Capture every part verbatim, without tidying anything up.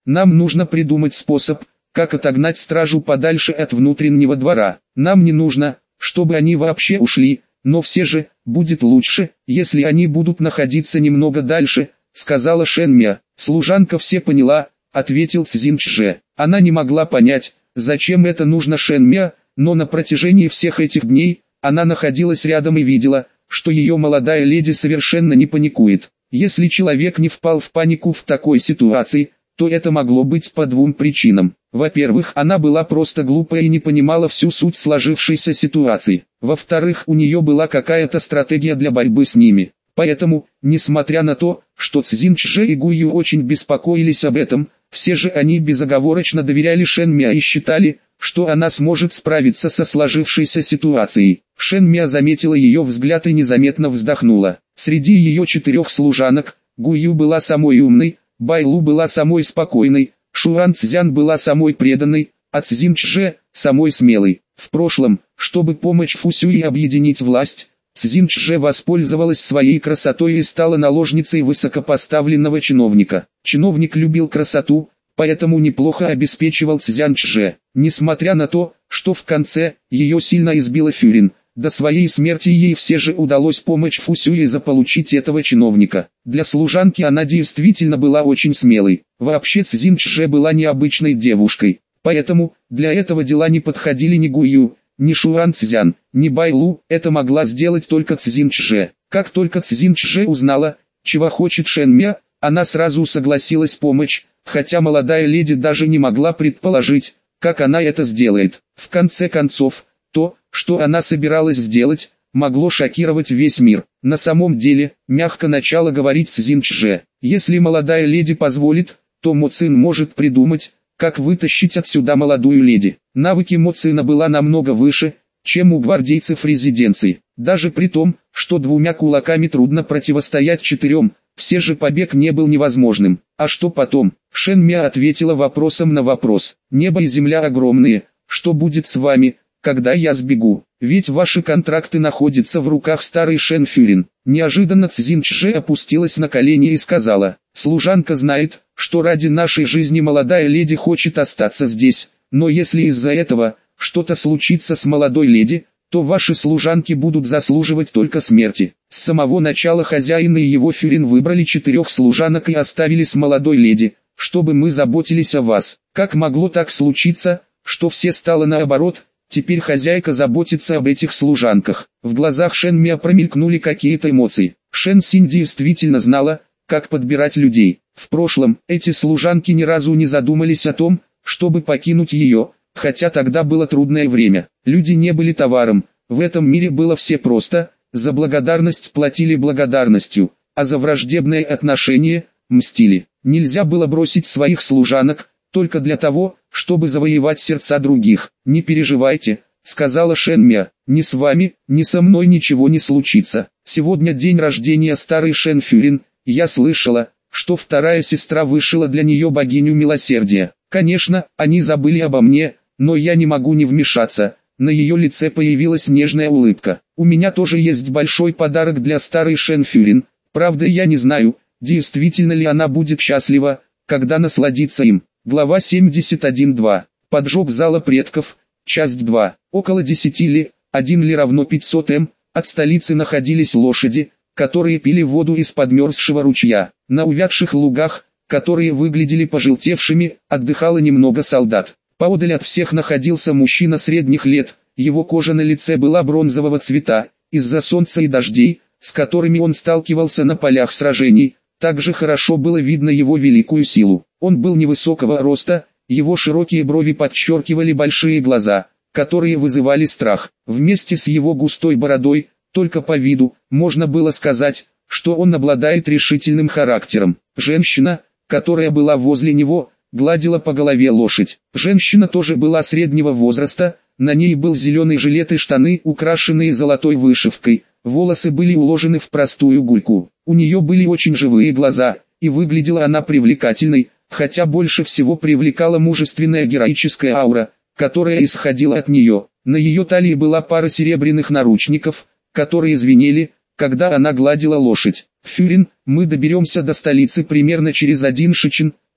Нам нужно придумать способ, как отогнать стражу подальше от внутреннего двора. Нам не нужно, чтобы они вообще ушли, но все же, будет лучше, если они будут находиться немного дальше, сказала Шэньмя. Служанка все поняла, ответил Цзиньчже. Она не могла понять, зачем это нужно Шэньмя, но на протяжении всех этих дней, она находилась рядом и видела, что ее молодая леди совершенно не паникует. Если человек не впал в панику в такой ситуации, то это могло быть по двум причинам. Во-первых, она была просто глупая и не понимала всю суть сложившейся ситуации. Во-вторых, у нее была какая-то стратегия для борьбы с ними. Поэтому, несмотря на то, что Цзиньчже и Гую очень беспокоились об этом, все же они безоговорочно доверяли Шэньмя и считали, что она сможет справиться со сложившейся ситуацией. Шэньмя заметила ее взгляд и незаметно вздохнула. Среди ее четырех служанок, Гую была самой умной, Байлу была самой спокойной, Шуан Цзян была самой преданной, а Цзиньчже – самой смелой. В прошлом, чтобы помочь Фусю и объединить власть, Цзиньчже воспользовалась своей красотой и стала наложницей высокопоставленного чиновника. Чиновник любил красоту, поэтому неплохо обеспечивал Цзяньчже. Несмотря на то, что в конце ее сильно избила Фюрин, до своей смерти ей все же удалось помочь Фусюе заполучить этого чиновника. Для служанки она действительно была очень смелой. Вообще Цзиньчже была необычной девушкой, поэтому для этого дела не подходили ни Гую, ни Шуан Цзян, ни Байлу, это могла сделать только Цзиньчже. Как только Цзиньчже узнала, чего хочет Шэньмя, она сразу согласилась помочь, хотя молодая леди даже не могла предположить, как она это сделает. В конце концов, то, что она собиралась сделать, могло шокировать весь мир. На самом деле, мягко начала говорить Цзиньчже, если молодая леди позволит, то Мо Цин может придумать, как вытащить отсюда молодую леди. Навыки Мо Цина была намного выше, чем у гвардейцев резиденции. Даже при том, что двумя кулаками трудно противостоять четырем, все же побег не был невозможным. А что потом? Шэньмя ответила вопросом на вопрос. Небо и земля огромные, что будет с вами, когда я сбегу? Ведь ваши контракты находятся в руках старой Шэн Фюрин. Неожиданно Цзиньчже опустилась на колени и сказала, служанка знает, что ради нашей жизни молодая леди хочет остаться здесь, но если из-за этого что-то случится с молодой леди, то ваши служанки будут заслуживать только смерти. С самого начала хозяин и его Фюрин выбрали четырех служанок и оставили с молодой леди, чтобы мы заботились о вас. Как могло так случиться, что все стало наоборот? Теперь хозяйка заботится об этих служанках. В глазах Шэньмя промелькнули какие-то эмоции. Шэн Синь действительно знала, как подбирать людей. В прошлом, эти служанки ни разу не задумались о том, чтобы покинуть ее, хотя тогда было трудное время. Люди не были товаром, в этом мире было все просто, за благодарность платили благодарностью, а за враждебное отношение – мстили. Нельзя было бросить своих служанок, только для того, чтобы завоевать сердца других. «Не переживайте», — сказала Шэньмя, — «ни с вами, ни со мной ничего не случится. Сегодня день рождения старой Шэн Фюрин, я слышала, что вторая сестра вышила для нее богиню милосердия. Конечно, они забыли обо мне, но я не могу не вмешаться». На ее лице появилась нежная улыбка. «У меня тоже есть большой подарок для старой Шэн Фюрин, правда я не знаю, действительно ли она будет счастлива, когда насладится им». Глава семьдесят один два. Поджог зала предков. Часть два. Около десяти ли, один ли равно пятьсот м, от столицы находились лошади, которые пили воду из подмерзшего ручья. На увядших лугах, которые выглядели пожелтевшими, отдыхало немного солдат. Поодаль от всех находился мужчина средних лет, его кожа на лице была бронзового цвета, из-за солнца и дождей, с которыми он сталкивался на полях сражений. Также хорошо было видно его великую силу. Он был невысокого роста, его широкие брови подчеркивали большие глаза, которые вызывали страх. Вместе с его густой бородой, только по виду, можно было сказать, что он обладает решительным характером. Женщина, которая была возле него, гладила по голове лошадь. Женщина тоже была среднего возраста, на ней был зеленый жилет и штаны, украшенные золотой вышивкой. Волосы были уложены в простую гульку. У нее были очень живые глаза, и выглядела она привлекательной, хотя больше всего привлекала мужественная героическая аура, которая исходила от нее. На ее талии была пара серебряных наручников, которые звенели, когда она гладила лошадь. «Фюрин, мы доберемся до столицы примерно через один шичин»,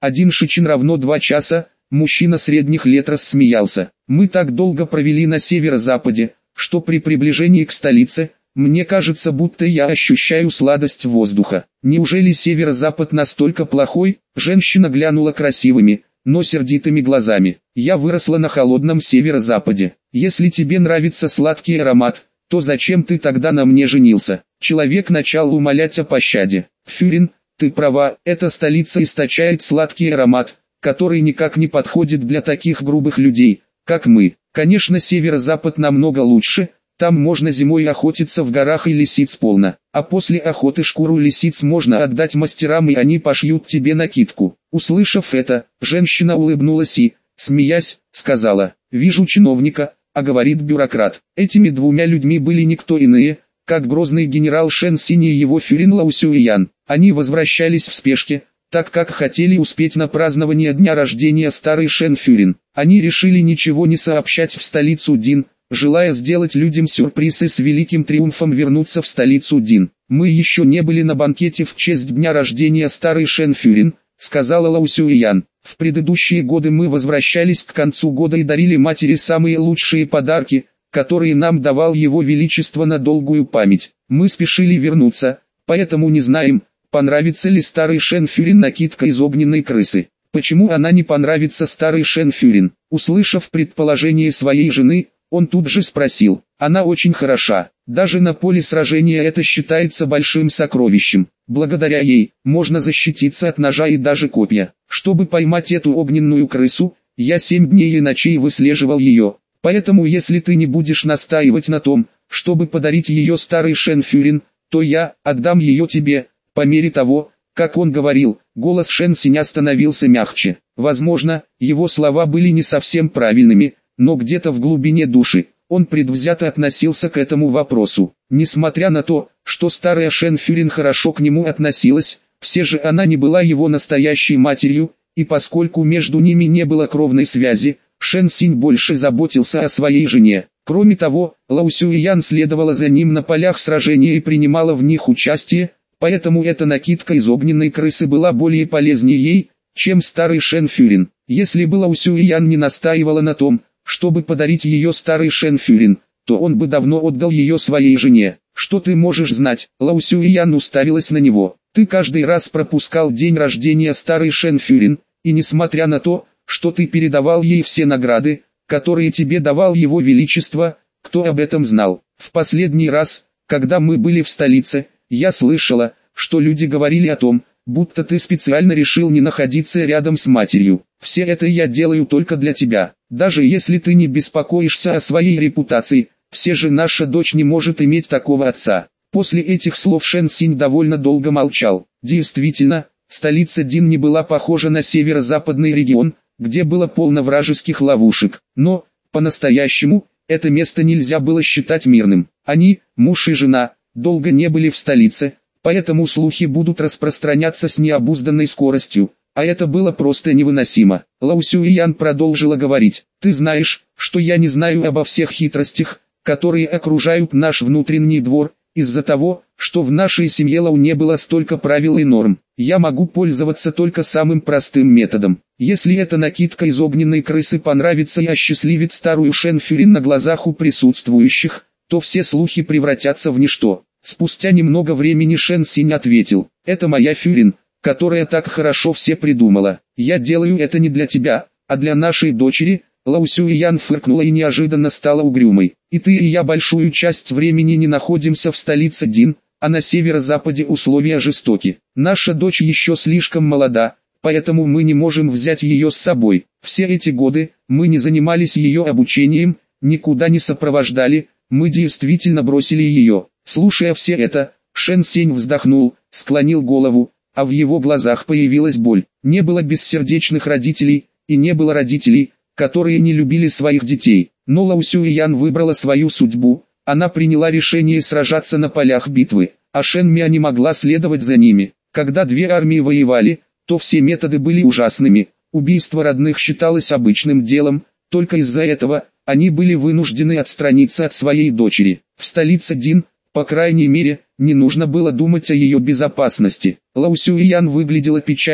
Один шичин равно два часа, мужчина средних лет рассмеялся. Мы так долго провели на северо-западе, что при приближении к столице, мне кажется, будто я ощущаю сладость воздуха. Неужели северо-запад настолько плохой? Женщина глянула красивыми, но сердитыми глазами. Я выросла на холодном северо-западе. Если тебе нравится сладкий аромат, то зачем ты тогда на мне женился? Человек начал умолять о пощаде. Фюрин, ты права, эта столица источает сладкий аромат, который никак не подходит для таких грубых людей, как мы. Конечно, северо-запад намного лучше. Там можно зимой охотиться в горах и лисиц полно, а после охоты шкуру лисиц можно отдать мастерам и они пошьют тебе накидку. Услышав это, женщина улыбнулась и, смеясь, сказала: «Вижу чиновника, а говорит бюрократ». Этими двумя людьми были никто иные, как грозный генерал Шэн Синь и его Фюрин Лао Сюэян. Они возвращались в спешке, так как хотели успеть на празднование дня рождения старой Шэн Фюрин. Они решили ничего не сообщать в столицу Дин, желая сделать людям сюрприз и с великим триумфом вернуться в столицу Дин. «Мы еще не были на банкете в честь дня рождения старой Шэн Фюрин», сказала Лао Сюэян. «В предыдущие годы мы возвращались к концу года и дарили матери самые лучшие подарки, которые нам давал его величество на долгую память. Мы спешили вернуться, поэтому не знаем, понравится ли старой Шэн Фюрин накидка из огненной крысы». Почему она не понравится старой Шэн Фюрин? Услышав предположение своей жены, он тут же спросил: «Она очень хороша, даже на поле сражения это считается большим сокровищем. Благодаря ей, можно защититься от ножа и даже копья. Чтобы поймать эту огненную крысу, я семь дней и ночей выслеживал ее. Поэтому если ты не будешь настаивать на том, чтобы подарить ее старой Шэн Фюрин, то я отдам ее тебе». По мере того, как он говорил, голос Шэн Синя становился мягче. Возможно, его слова были не совсем правильными, но где-то в глубине души, он предвзято относился к этому вопросу. Несмотря на то, что старая Шэн Фюрин хорошо к нему относилась, все же она не была его настоящей матерью, и поскольку между ними не было кровной связи, Шэн Синь больше заботился о своей жене. Кроме того, Лао Сюэян следовала за ним на полях сражения и принимала в них участие, поэтому эта накидка из огненной крысы была более полезнее ей, чем старый Шэн Фюрин. Если бы Лао Сюэян не настаивала на том, чтобы подарить ее старой Шэн Фюрин, то он бы давно отдал ее своей жене. «Что ты можешь знать?» Лао Сюэян уставилась на него. «Ты каждый раз пропускал день рождения старой Шэн Фюрин, и несмотря на то, что ты передавал ей все награды, которые тебе давал его величество, кто об этом знал? В последний раз, когда мы были в столице, я слышала, что люди говорили о том, будто ты специально решил не находиться рядом с матерью. Все это я делаю только для тебя. Даже если ты не беспокоишься о своей репутации, все же наша дочь не может иметь такого отца». После этих слов Шэн Синь довольно долго молчал. Действительно, столица Дин не была похожа на северо-западный регион, где было полно вражеских ловушек. Но, по-настоящему, это место нельзя было считать мирным. Они, муж и жена, долго не были в столице, поэтому слухи будут распространяться с необузданной скоростью, а это было просто невыносимо. Лао Сюэян продолжила говорить: «Ты знаешь, что я не знаю обо всех хитростях, которые окружают наш внутренний двор, из-за того, что в нашей семье Лао не было столько правил и норм. Я могу пользоваться только самым простым методом. Если эта накидка из огненной крысы понравится и осчастливит старую Шэн Фюрин на глазах у присутствующих, то все слухи превратятся в ничто». Спустя немного времени Шэн Синь ответил: «Это моя Фюрин, которая так хорошо все придумала. Я делаю это не для тебя, а для нашей дочери». Лао Сюэян фыркнула и неожиданно стала угрюмой. «И ты и я большую часть времени не находимся в столице Дин, а на северо-западе условия жестоки. Наша дочь еще слишком молода, поэтому мы не можем взять ее с собой. Все эти годы мы не занимались ее обучением, никуда не сопровождали, мы действительно бросили ее». Слушая все это, Шэн Синь вздохнул, склонил голову, а в его глазах появилась боль. Не было бессердечных родителей, и не было родителей, которые не любили своих детей. Но Лао Сюэян выбрала свою судьбу, она приняла решение сражаться на полях битвы, а Шэн Миа не могла следовать за ними. Когда две армии воевали, то все методы были ужасными, убийство родных считалось обычным делом, только из-за этого они были вынуждены отстраниться от своей дочери. В столице Дин, по крайней мере, не нужно было думать о ее безопасности. Лао Сюэян выглядела печальной,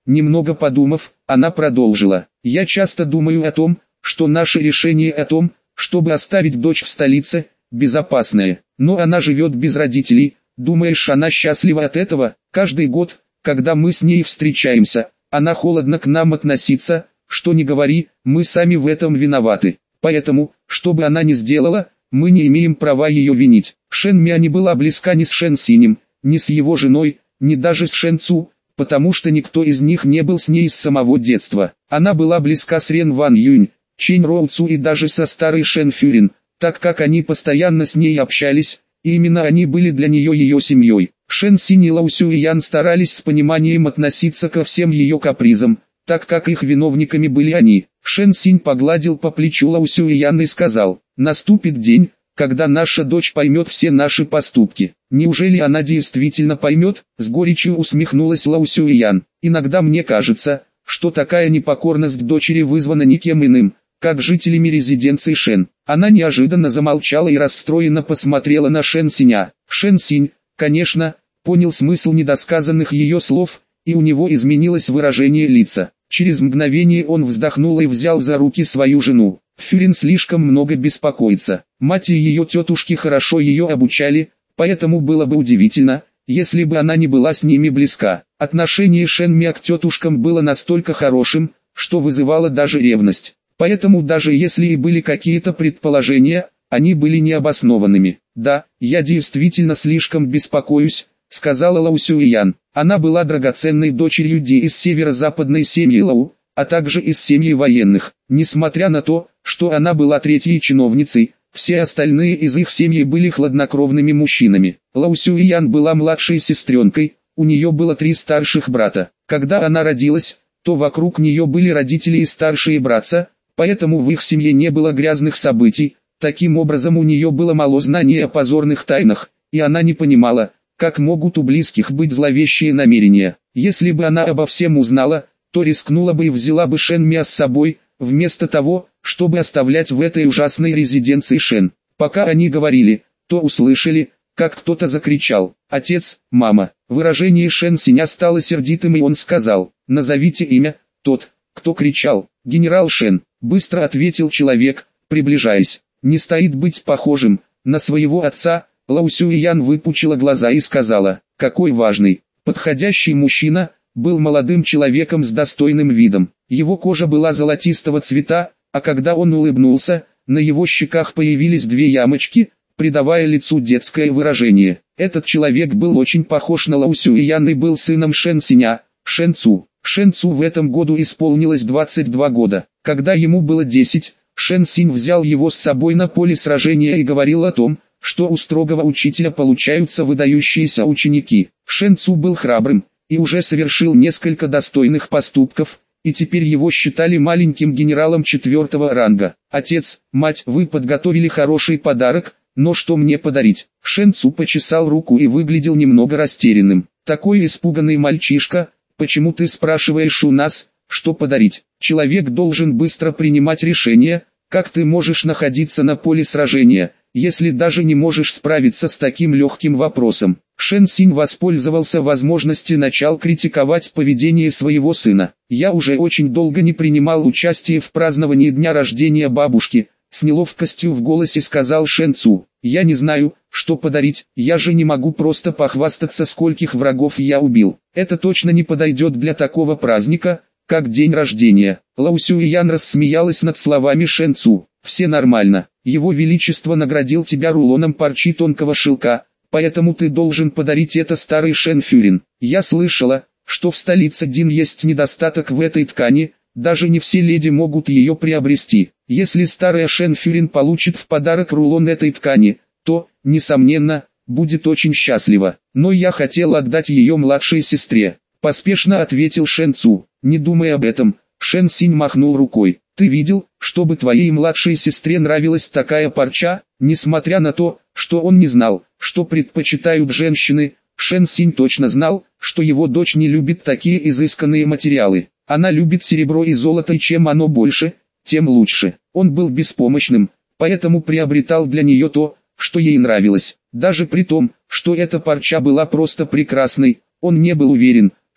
Немного подумав, она продолжила. Я часто думаю о том, что наше решение о том, чтобы оставить дочь в столице, безопасное. Но она живет без родителей. Думаешь, она счастлива от этого? Каждый год, когда мы с ней встречаемся, она холодно к нам относится. Что ни говори, мы сами в этом виноваты. Поэтому, что бы она ни сделала, мы не имеем права ее винить. Шэн Мя не была близка ни с Шэн Синем, ни с его женой, ни даже с Шэн Цу, потому что никто из них не был с ней с самого детства. Она была близка с Рен Ван Юнь, Чэнь Роу Цу и даже со старой Шэн Фюрин, так как они постоянно с ней общались, и именно они были для нее ее семьей. Шэн Синь и Лао Сюэян старались с пониманием относиться ко всем ее капризам, так как их виновниками были они. Шэн Синь погладил по плечу Лао Сюэян и сказал: «Наступит день, когда наша дочь поймет все наши поступки». «Неужели она действительно поймет?» — с горечью усмехнулась Лао Сюэян. «Иногда мне кажется, что такая непокорность дочери вызвана никем иным, как жителями резиденции Шэн». Она неожиданно замолчала и расстроенно посмотрела на Шэн Синя. Шэн Синь, конечно, понял смысл недосказанных ее слов, и у него изменилось выражение лица. Через мгновение он вздохнул и взял за руки свою жену. Фюрин слишком много беспокоится. Мать и ее тетушки хорошо ее обучали, поэтому было бы удивительно, если бы она не была с ними близка. Отношение Шэн Мя к тетушкам было настолько хорошим, что вызывало даже ревность. Поэтому даже если и были какие-то предположения, они были необоснованными. «Да, я действительно слишком беспокоюсь», — сказала Лао Сюэян. Она была драгоценной дочерью Ди из северо-западной семьи Лао, а также из семьи военных. Несмотря на то, что она была третьей чиновницей, все остальные из их семьи были хладнокровными мужчинами. Лао Сюэян была младшей сестренкой, у нее было три старших брата. Когда она родилась, то вокруг нее были родители и старшие братья, поэтому в их семье не было грязных событий. Таким образом, у нее было мало знаний о позорных тайнах, и она не понимала, как могут у близких быть зловещие намерения. Если бы она обо всем узнала, то рискнула бы и взяла бы Шэн Мя с собой, вместо того, чтобы оставлять в этой ужасной резиденции Шэн. Пока они говорили, то услышали, как кто-то закричал: «Отец, мама!». Выражение Шэн Синя стало сердитым, и он сказал: «Назовите имя». Тот, кто кричал: «Генерал Шэн», быстро ответил человек, приближаясь. «Не стоит быть похожим на своего отца». Лао Сюэян выпучила глаза и сказала: «Какой важный, подходящий мужчина». Был молодым человеком с достойным видом. Его кожа была золотистого цвета, а когда он улыбнулся, на его щеках появились две ямочки, придавая лицу детское выражение. Этот человек был очень похож на Лао Сюэян и был сыном Шэн Синя, Шэн Цу. Шэн Цу в этом году исполнилось двадцать два года. Когда ему было десять, Шэн Синь взял его с собой на поле сражения и говорил о том, что у строгого учителя получаются выдающиеся ученики. Шэн Цу был храбрым и уже совершил несколько достойных поступков, и теперь его считали маленьким генералом четвертого ранга. «Отец, мать, вы подготовили хороший подарок, но что мне подарить?» Шэн Цу почесал руку и выглядел немного растерянным. «Такой испуганный мальчишка, почему ты спрашиваешь у нас, что подарить? Человек должен быстро принимать решения. Как ты можешь находиться на поле сражения, если даже не можешь справиться с таким легким вопросом?» Шэн Синь воспользовался возможностью и начал критиковать поведение своего сына. «Я уже очень долго не принимал участие в праздновании дня рождения бабушки», с неловкостью в голосе сказал Шэн Цу. «Я не знаю, что подарить, я же не могу просто похвастаться, скольких врагов я убил. Это точно не подойдет для такого праздника, как день рождения». Лао Сюэян рассмеялась над словами Шэн Цу. «Все нормально, его величество наградил тебя рулоном парчи тонкого шелка, поэтому ты должен подарить это старой Шэн Фюрин. Я слышала, что в столице Дин есть недостаток в этой ткани, даже не все леди могут ее приобрести. Если старая Шэн Фюрин получит в подарок рулон этой ткани, то, несомненно, будет очень счастлива. Но я хотел отдать ее младшей сестре», поспешно ответил Шэн Цу. «Не думай об этом», Шэн Синь махнул рукой. «Ты видел, чтобы твоей младшей сестре нравилась такая парча?» Несмотря на то, что он не знал, что предпочитают женщины, Шэн Синь точно знал, что его дочь не любит такие изысканные материалы. Она любит серебро и золото, и чем оно больше, тем лучше. Он был беспомощным, поэтому приобретал для нее то, что ей нравилось. Даже при том, что эта парча была просто прекрасной, он не был уверен,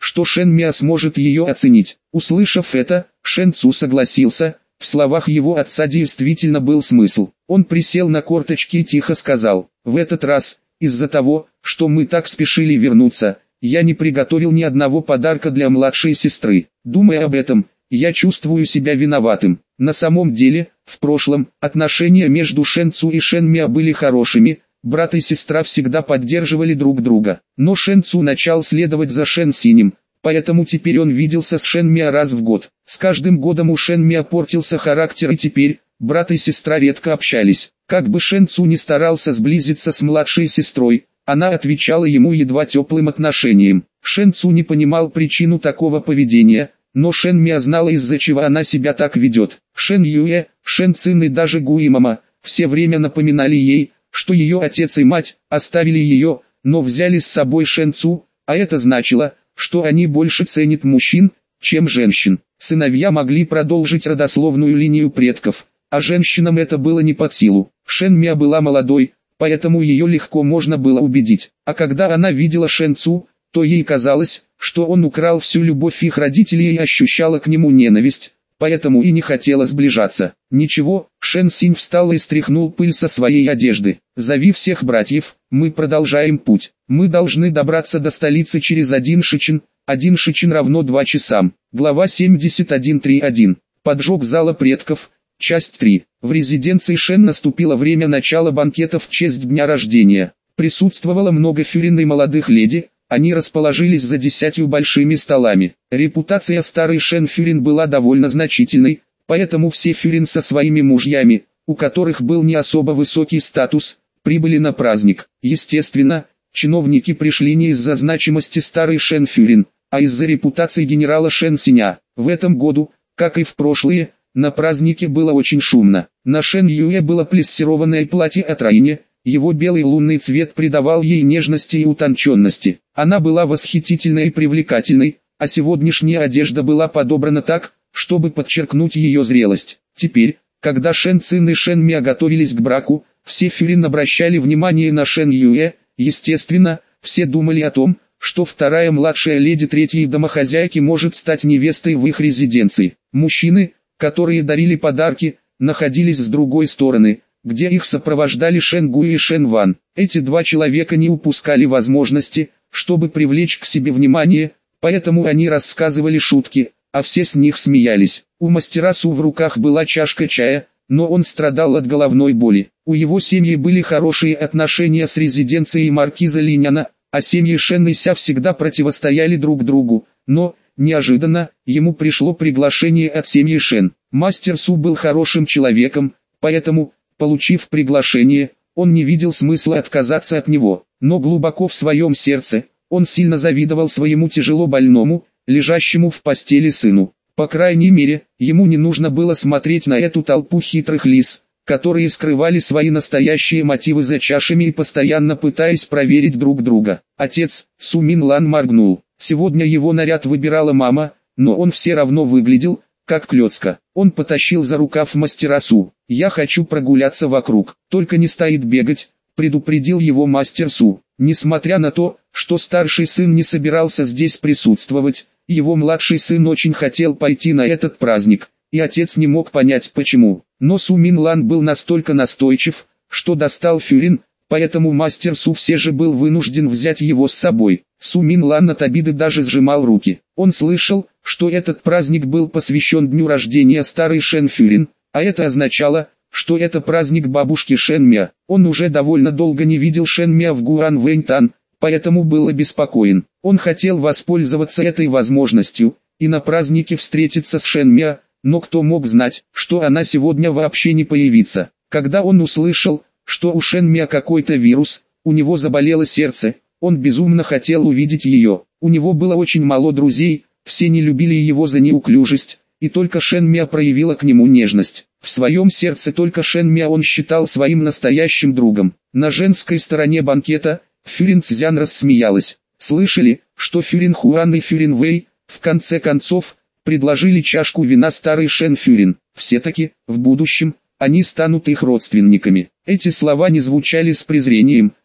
что Шэн Миа сможет ее оценить. Услышав это, Шэн Цу согласился, в словах его отца действительно был смысл. Он присел на корточки и тихо сказал: «В этот раз, из-за того, что мы так спешили вернуться, я не приготовил ни одного подарка для младшей сестры. Думая об этом, я чувствую себя виноватым. На самом деле, в прошлом, отношения между Шэн Цу и Шэн Миа были хорошими, брат и сестра всегда поддерживали друг друга. Но Шэн Цу начал следовать за Шэн Синем, поэтому теперь он виделся с Шэн Миа раз в год. С каждым годом у Шэн Миа портился характер, и теперь брат и сестра редко общались. Как бы Шэн Цу ни старался сблизиться с младшей сестрой, она отвечала ему едва теплым отношением. Шэн Цу не понимал причину такого поведения, но Шэн Миа знала, из-за чего она себя так ведет. Шэн Юэ, Шэн Цин и даже Гуи Мама все время напоминали ей, что ее отец и мать оставили ее, но взяли с собой Шэн Цу, а это значило, что они больше ценят мужчин, чем женщин. Сыновья могли продолжить родословную линию предков, а женщинам это было не под силу. Шэн Миа была молодой, поэтому ее легко можно было убедить. А когда она видела Шэн Цу, то ей казалось, что он украл всю любовь их родителей и ощущала к нему ненависть, поэтому и не хотела сближаться. Ничего, Шэн Синь встал и стряхнул пыль со своей одежды. «Зови всех братьев, мы продолжаем путь. Мы должны добраться до столицы через один шичин, один шичин равно два часам». Глава семьдесят один тридцать один. Поджог зала предков. Часть три. В резиденции Шэн наступило время начала банкета в честь дня рождения. Присутствовало много фюрин и молодых леди, они расположились за десятью большими столами. Репутация старой Шэн Фюрин была довольно значительной, поэтому все фюрин со своими мужьями, у которых был не особо высокий статус, прибыли на праздник. Естественно, чиновники пришли не из-за значимости старой Шэн Фюрин, а из-за репутации генерала Шэн Синя. В этом году, как и в прошлые, на празднике было очень шумно. На Шэн Юэ было плессированное платье от Раине, его белый лунный цвет придавал ей нежности и утонченности. Она была восхитительной и привлекательной, а сегодняшняя одежда была подобрана так, чтобы подчеркнуть ее зрелость. Теперь, когда Шэн Цин и Шэн Миа готовились к браку, все фюрин обращали внимание на Шэн Юэ. Естественно, все думали о том, что вторая младшая леди третьей домохозяйки может стать невестой в их резиденции. Мужчины, которые дарили подарки, находились с другой стороны, где их сопровождали Шэн Гуи и Шэн Ван. Эти два человека не упускали возможности, чтобы привлечь к себе внимание, поэтому они рассказывали шутки, а все с них смеялись. У мастера Су в руках была чашка чая, но он страдал от головной боли. У его семьи были хорошие отношения с резиденцией маркиза Линяна, а семьи Шэн и Ся всегда противостояли друг другу, но, неожиданно, ему пришло приглашение от семьи Шэн. Мастер Су был хорошим человеком, поэтому, получив приглашение, он не видел смысла отказаться от него, но глубоко в своем сердце, он сильно завидовал своему тяжело больному, лежащему в постели сыну. По крайней мере, ему не нужно было смотреть на эту толпу хитрых лис, которые скрывали свои настоящие мотивы за чашами и постоянно пытаясь проверить друг друга. Отец, Су Мин Лан, моргнул. Сегодня его наряд выбирала мама, но он все равно выглядел, как клёцка. Он потащил за рукав мастера Су. «Я хочу прогуляться вокруг, только не стоит бегать», — предупредил его мастер Су. Несмотря на то, что старший сын не собирался здесь присутствовать, его младший сын очень хотел пойти на этот праздник, и отец не мог понять почему. Но Су Мин Лан был настолько настойчив, что достал фюрин, поэтому мастер Су все же был вынужден взять его с собой. Су Мин Лан от обиды даже сжимал руки. Он слышал, что этот праздник был посвящен дню рождения старой Шэн Фюрин, а это означало, что это праздник бабушки Шэн Миа. Он уже довольно долго не видел Шэн Миа в Гуан Вэньтан, поэтому был обеспокоен. Он хотел воспользоваться этой возможностью и на празднике встретиться с Шэн Миа, но кто мог знать, что она сегодня вообще не появится. Когда он услышал, что у Шэн Миа какой-то вирус, у него заболело сердце, он безумно хотел увидеть ее. У него было очень мало друзей, все не любили его за неуклюжесть, и только Шэн Миа проявила к нему нежность. В своем сердце только Шэн Миа он считал своим настоящим другом. На женской стороне банкета, Фюрин Цзян рассмеялась. Слышали, что Фюрин Хуан и Фюрин Вэй, в конце концов, предложили чашку вина старой Шэн Фюрин. Все-таки, в будущем, они станут их родственниками. Эти слова не звучали с презрением,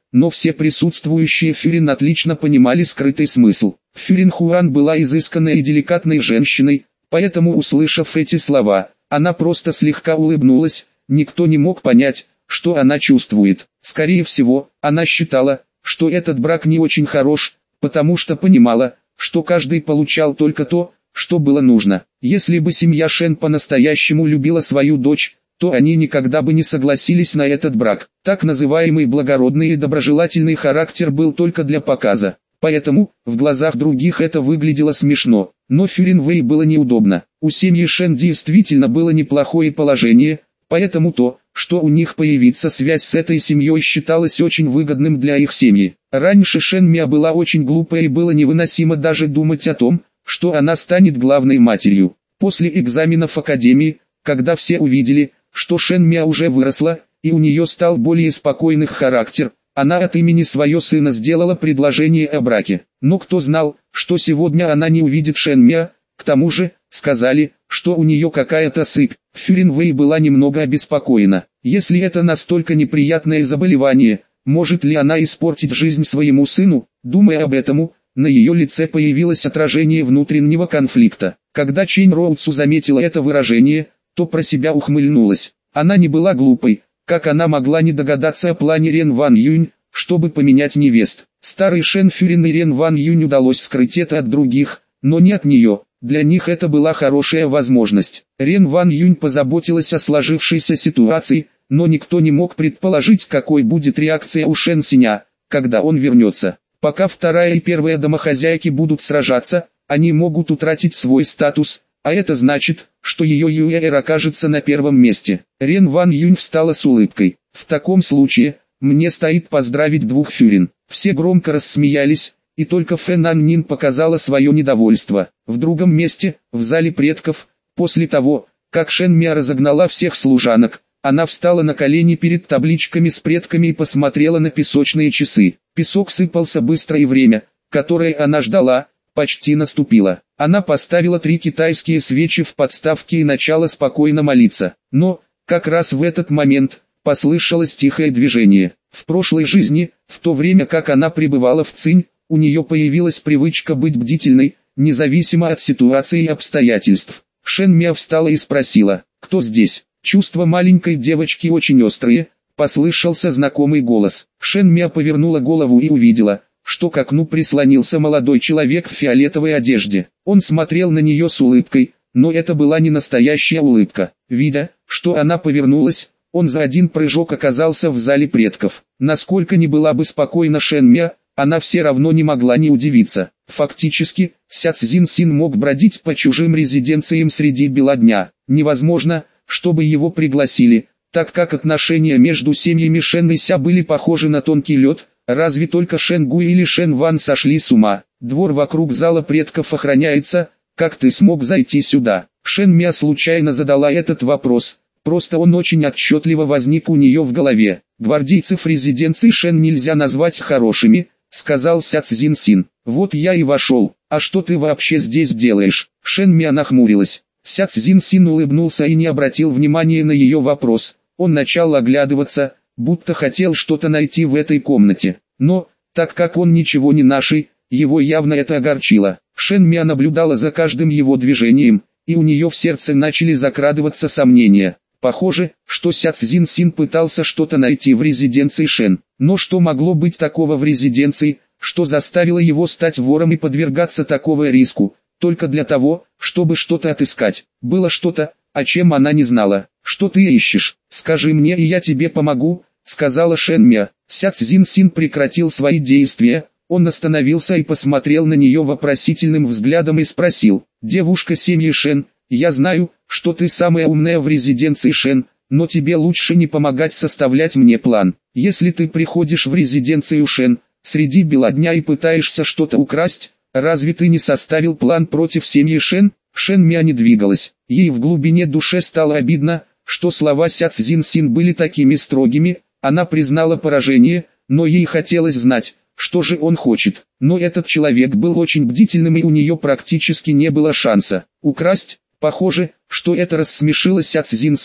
но все присутствующие Фюрин отлично понимали скрытый смысл. Фюрин Хуан была изысканной и деликатной женщиной, поэтому, услышав эти слова, она просто слегка улыбнулась. Никто не мог понять, что она чувствует. Скорее всего, она считала, что этот брак не очень хорош, потому что понимала, что каждый получал только то, что было нужно. Если бы семья Шен по-настоящему любила свою дочь, то они никогда бы не согласились на этот брак. Так называемый благородный и доброжелательный характер был только для показа. Поэтому, в глазах других это выглядело смешно, но Фюрин Вэй было неудобно. У семьи Шен действительно было неплохое положение, поэтому то, что у них появится связь с этой семьей, считалось очень выгодным для их семьи. Раньше Шен Миа была очень глупой и было невыносимо даже думать о том, что она станет главной матерью. После экзаменов академии, когда все увидели, что Шен Миа уже выросла, и у нее стал более спокойный характер, она от имени своего сына сделала предложение о браке. Но кто знал, что сегодня она не увидит Шен Миа. К тому же, сказали, что у нее какая-то сыпь. Фюрин Вэй была немного обеспокоена. Если это настолько неприятное заболевание, может ли она испортить жизнь своему сыну? Думая об этом, на ее лице появилось отражение внутреннего конфликта. Когда Чэнь Роуцу заметила это выражение, то про себя ухмыльнулась. Она не была глупой, как она могла не догадаться о плане Рен Ван Юнь, чтобы поменять невест. Старый Шен Фюрин и Рен Ван Юнь удалось скрыть это от других, но не от нее. Для них это была хорошая возможность. Рен Ван Юнь позаботилась о сложившейся ситуации, но никто не мог предположить, какой будет реакция у Шен Синя, когда он вернется. Пока вторая и первая домохозяйки будут сражаться, они могут утратить свой статус, а это значит, что ее Юэр окажется на первом месте. Рен Ван Юнь встала с улыбкой. В таком случае, мне стоит поздравить двух Фюрин. Все громко рассмеялись, и только Фэн Ан Нин показала свое недовольство. В другом месте, в зале предков, после того, как Шен Миа разогнала всех служанок, она встала на колени перед табличками с предками и посмотрела на песочные часы. Песок сыпался быстро, и время, которое она ждала, почти наступило. Она поставила три китайские свечи в подставке и начала спокойно молиться. Но, как раз в этот момент, послышалось тихое движение. В прошлой жизни, в то время как она пребывала в Цинь, у нее появилась привычка быть бдительной, независимо от ситуации и обстоятельств. Шен Миа встала и спросила: «Кто здесь?» Чувства маленькой девочки очень острые, послышался знакомый голос. Шен Миа повернула голову и увидела, что к окну прислонился молодой человек в фиолетовой одежде. Он смотрел на нее с улыбкой, но это была не настоящая улыбка. Видя, что она повернулась, он за один прыжок оказался в зале предков. Насколько ни была бы спокойна Шен Миа, она все равно не могла не удивиться. Фактически, Ся Цзин Син мог бродить по чужим резиденциям среди бела дня. Невозможно, чтобы его пригласили, так как отношения между семьями Шен и Ся были похожи на тонкий лед. Разве только Шен Гуй или Шен Ван сошли с ума? Двор вокруг зала предков охраняется. Как ты смог зайти сюда? Шен Миа случайно задала этот вопрос. Просто он очень отчетливо возник у нее в голове. Гвардейцев резиденции Шен нельзя назвать хорошими, сказал Ся Цзин Син. Вот я и вошел. А что ты вообще здесь делаешь? Шен Миа нахмурилась. Ся Цзин Син улыбнулся и не обратил внимания на ее вопрос. Он начал оглядываться, будто хотел что-то найти в этой комнате. Но, так как он ничего не нашел, его явно это огорчило. Шен Миа наблюдала за каждым его движением, и у нее в сердце начали закрадываться сомнения. Похоже, что Ся Цзин Син пытался что-то найти в резиденции Шен. Но что могло быть такого в резиденции, что заставило его стать вором и подвергаться такому риску, только для того, чтобы что-то отыскать? Было что-то, о чем она не знала. «Что ты ищешь? Скажи мне, и я тебе помогу», — сказала Шен Миа. Ся Цзин Син прекратил свои действия, он остановился и посмотрел на нее вопросительным взглядом и спросил: «Девушка семьи Шен, я знаю, что ты самая умная в резиденции Шен, но тебе лучше не помогать составлять мне план. Если ты приходишь в резиденцию Шен, среди бела дня и пытаешься что-то украсть, разве ты не составил план против семьи Шен?» Шен Миа не двигалась. Ей в глубине души стало обидно, что слова Ся Цзин Син были такими строгими. Она признала поражение, но ей хотелось знать, что же он хочет. Но этот человек был очень бдительным, и у нее практически не было шанса. Украсть? Похоже, что это рассмешило Ся Цзин Син.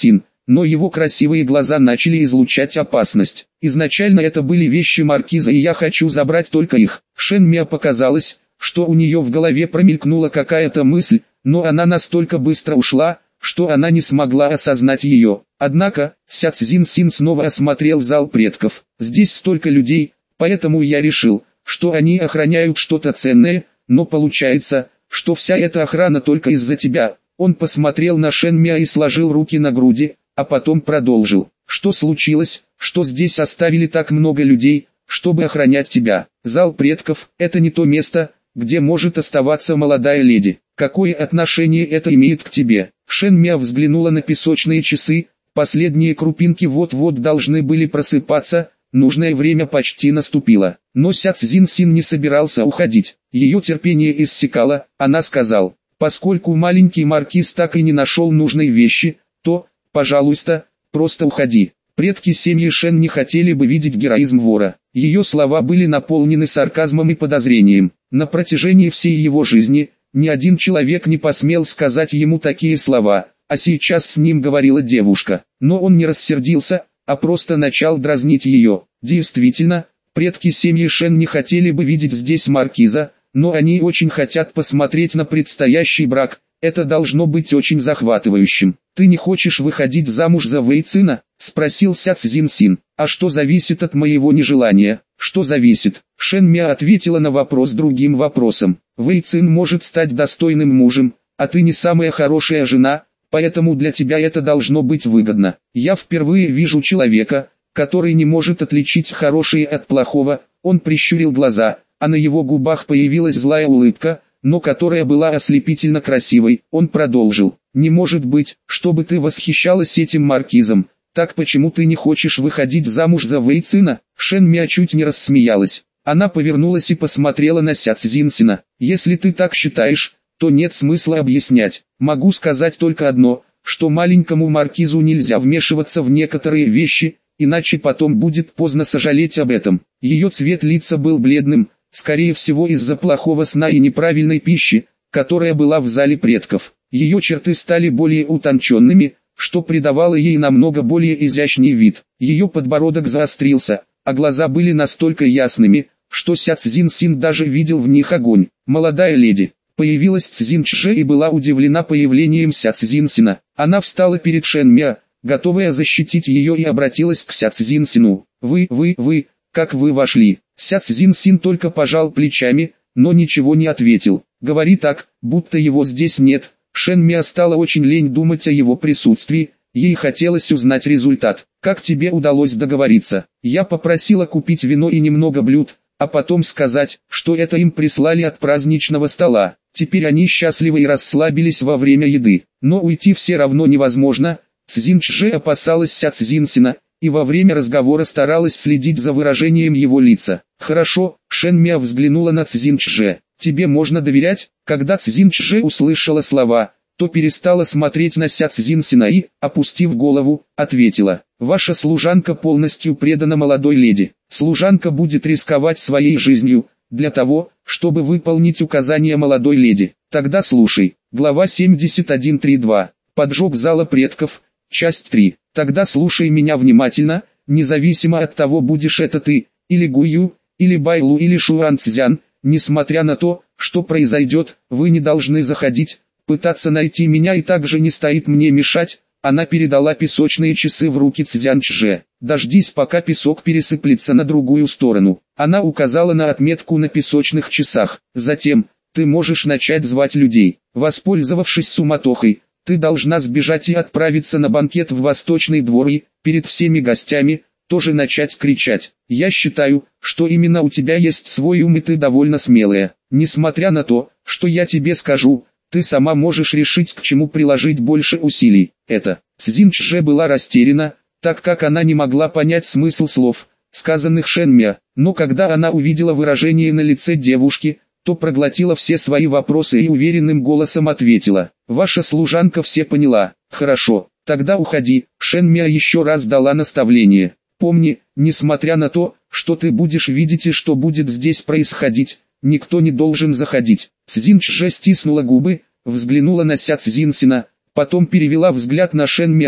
но его красивые глаза начали излучать опасность. Изначально это были вещи маркиза, и я хочу забрать только их. Шен Миа показалось, что у нее в голове промелькнула какая-то мысль, но она настолько быстро ушла, что она не смогла осознать ее. Однако, Ся Цзин Син снова осмотрел зал предков. Здесь столько людей, поэтому я решил, что они охраняют что-то ценное, но получается, что вся эта охрана только из-за тебя. Он посмотрел на Шен Миа и сложил руки на груди, а потом продолжил. Что случилось, что здесь оставили так много людей, чтобы охранять тебя? Зал предков – это не то место, где может оставаться молодая леди. Какое отношение это имеет к тебе? Шен Миа взглянула на песочные часы, последние крупинки вот-вот должны были просыпаться, нужное время почти наступило. Но Ся Цзин Син не собирался уходить. Ее терпение иссякало, она сказала, поскольку маленький маркиз так и не нашел нужной вещи, то, пожалуйста, просто уходи. Предки семьи Шен не хотели бы видеть героизм вора. Ее слова были наполнены сарказмом и подозрением. На протяжении всей его жизни, ни один человек не посмел сказать ему такие слова, а сейчас с ним говорила девушка. Но он не рассердился, а просто начал дразнить ее. Действительно, предки семьи Шен не хотели бы видеть здесь маркиза, но они очень хотят посмотреть на предстоящий брак. Это должно быть очень захватывающим. «Ты не хочешь выходить замуж за Вэй Цина?» – спросил Ся Цзин Син. «А что зависит от моего нежелания?» «Что зависит?» Шен Миа ответила на вопрос другим вопросом. «Вэй Цин может стать достойным мужем, а ты не самая хорошая жена, поэтому для тебя это должно быть выгодно. Я впервые вижу человека, который не может отличить хорошее от плохого». Он прищурил глаза, а на его губах появилась злая улыбка, но которая была ослепительно красивой. Он продолжил. «Не может быть, чтобы ты восхищалась этим маркизом. Так почему ты не хочешь выходить замуж за Вэй Цина?» Шен Миа чуть не рассмеялась. Она повернулась и посмотрела на Ся Цзин Сина. «Если ты так считаешь, то нет смысла объяснять. Могу сказать только одно, что маленькому маркизу нельзя вмешиваться в некоторые вещи, иначе потом будет поздно сожалеть об этом». Ее цвет лица был бледным, скорее всего из-за плохого сна и неправильной пищи, которая была в зале предков. Ее черты стали более утонченными, что придавало ей намного более изящный вид. Ее подбородок заострился, а глаза были настолько ясными, что Ся Цзин Син даже видел в них огонь. Молодая леди. Появилась Цзин Чже и была удивлена появлением Ся Цзин Сина. Она встала перед Шен Миа, готовая защитить ее, и обратилась к Ся Цзин Сину. «Вы, вы, вы, как вы вошли?» Ся Цзин Син только пожал плечами, но ничего не ответил. «Говори так, будто его здесь нет». Шен Миа стало очень лень думать о его присутствии, ей хотелось узнать результат. «Как тебе удалось договориться?» «Я попросила купить вино и немного блюд, а потом сказать, что это им прислали от праздничного стола. Теперь они счастливы и расслабились во время еды. Но уйти все равно невозможно». Цзин Чже опасалась Ся Цзин Сина, и во время разговора старалась следить за выражением его лица. «Хорошо», Шен Миа взглянула на Цзин Чже. «Тебе можно доверять?» Когда Цзин Чже услышала слова, то перестала смотреть на Ся Цзин Сина и, опустив голову, ответила. «Ваша служанка полностью предана молодой леди. Служанка будет рисковать своей жизнью, для того, чтобы выполнить указания молодой леди. Тогда слушай». Глава семьдесят один тридцать два. Поджог зала предков. Часть три. Тогда слушай меня внимательно, независимо от того, будешь это ты, или Гую, или Байлу, или Шуан Цзян, несмотря на то, что произойдет, вы не должны заходить, пытаться найти меня, и также не стоит мне мешать. Она передала песочные часы в руки Цзян Чже. «Дождись, пока песок пересыплется на другую сторону». Она указала на отметку на песочных часах. «Затем, ты можешь начать звать людей. Воспользовавшись суматохой, ты должна сбежать и отправиться на банкет в Восточный двор и, перед всеми гостями, тоже начать кричать. Я считаю, что именно у тебя есть свой ум и ты довольно смелая. Несмотря на то, что я тебе скажу, ты сама можешь решить, к чему приложить больше усилий». Это. Цзин Чже была растеряна, так как она не могла понять смысл слов, сказанных Шен Миа, но когда она увидела выражение на лице девушки, то проглотила все свои вопросы и уверенным голосом ответила. «Ваша служанка все поняла». «Хорошо, тогда уходи». Шен Миа еще раз дала наставление. «Помни, несмотря на то, что ты будешь видеть и что будет здесь происходить, никто не должен заходить». Цзин Чже стиснула губы, взглянула на Ся Цзин Сина, потом перевела взгляд на Шен Миа и,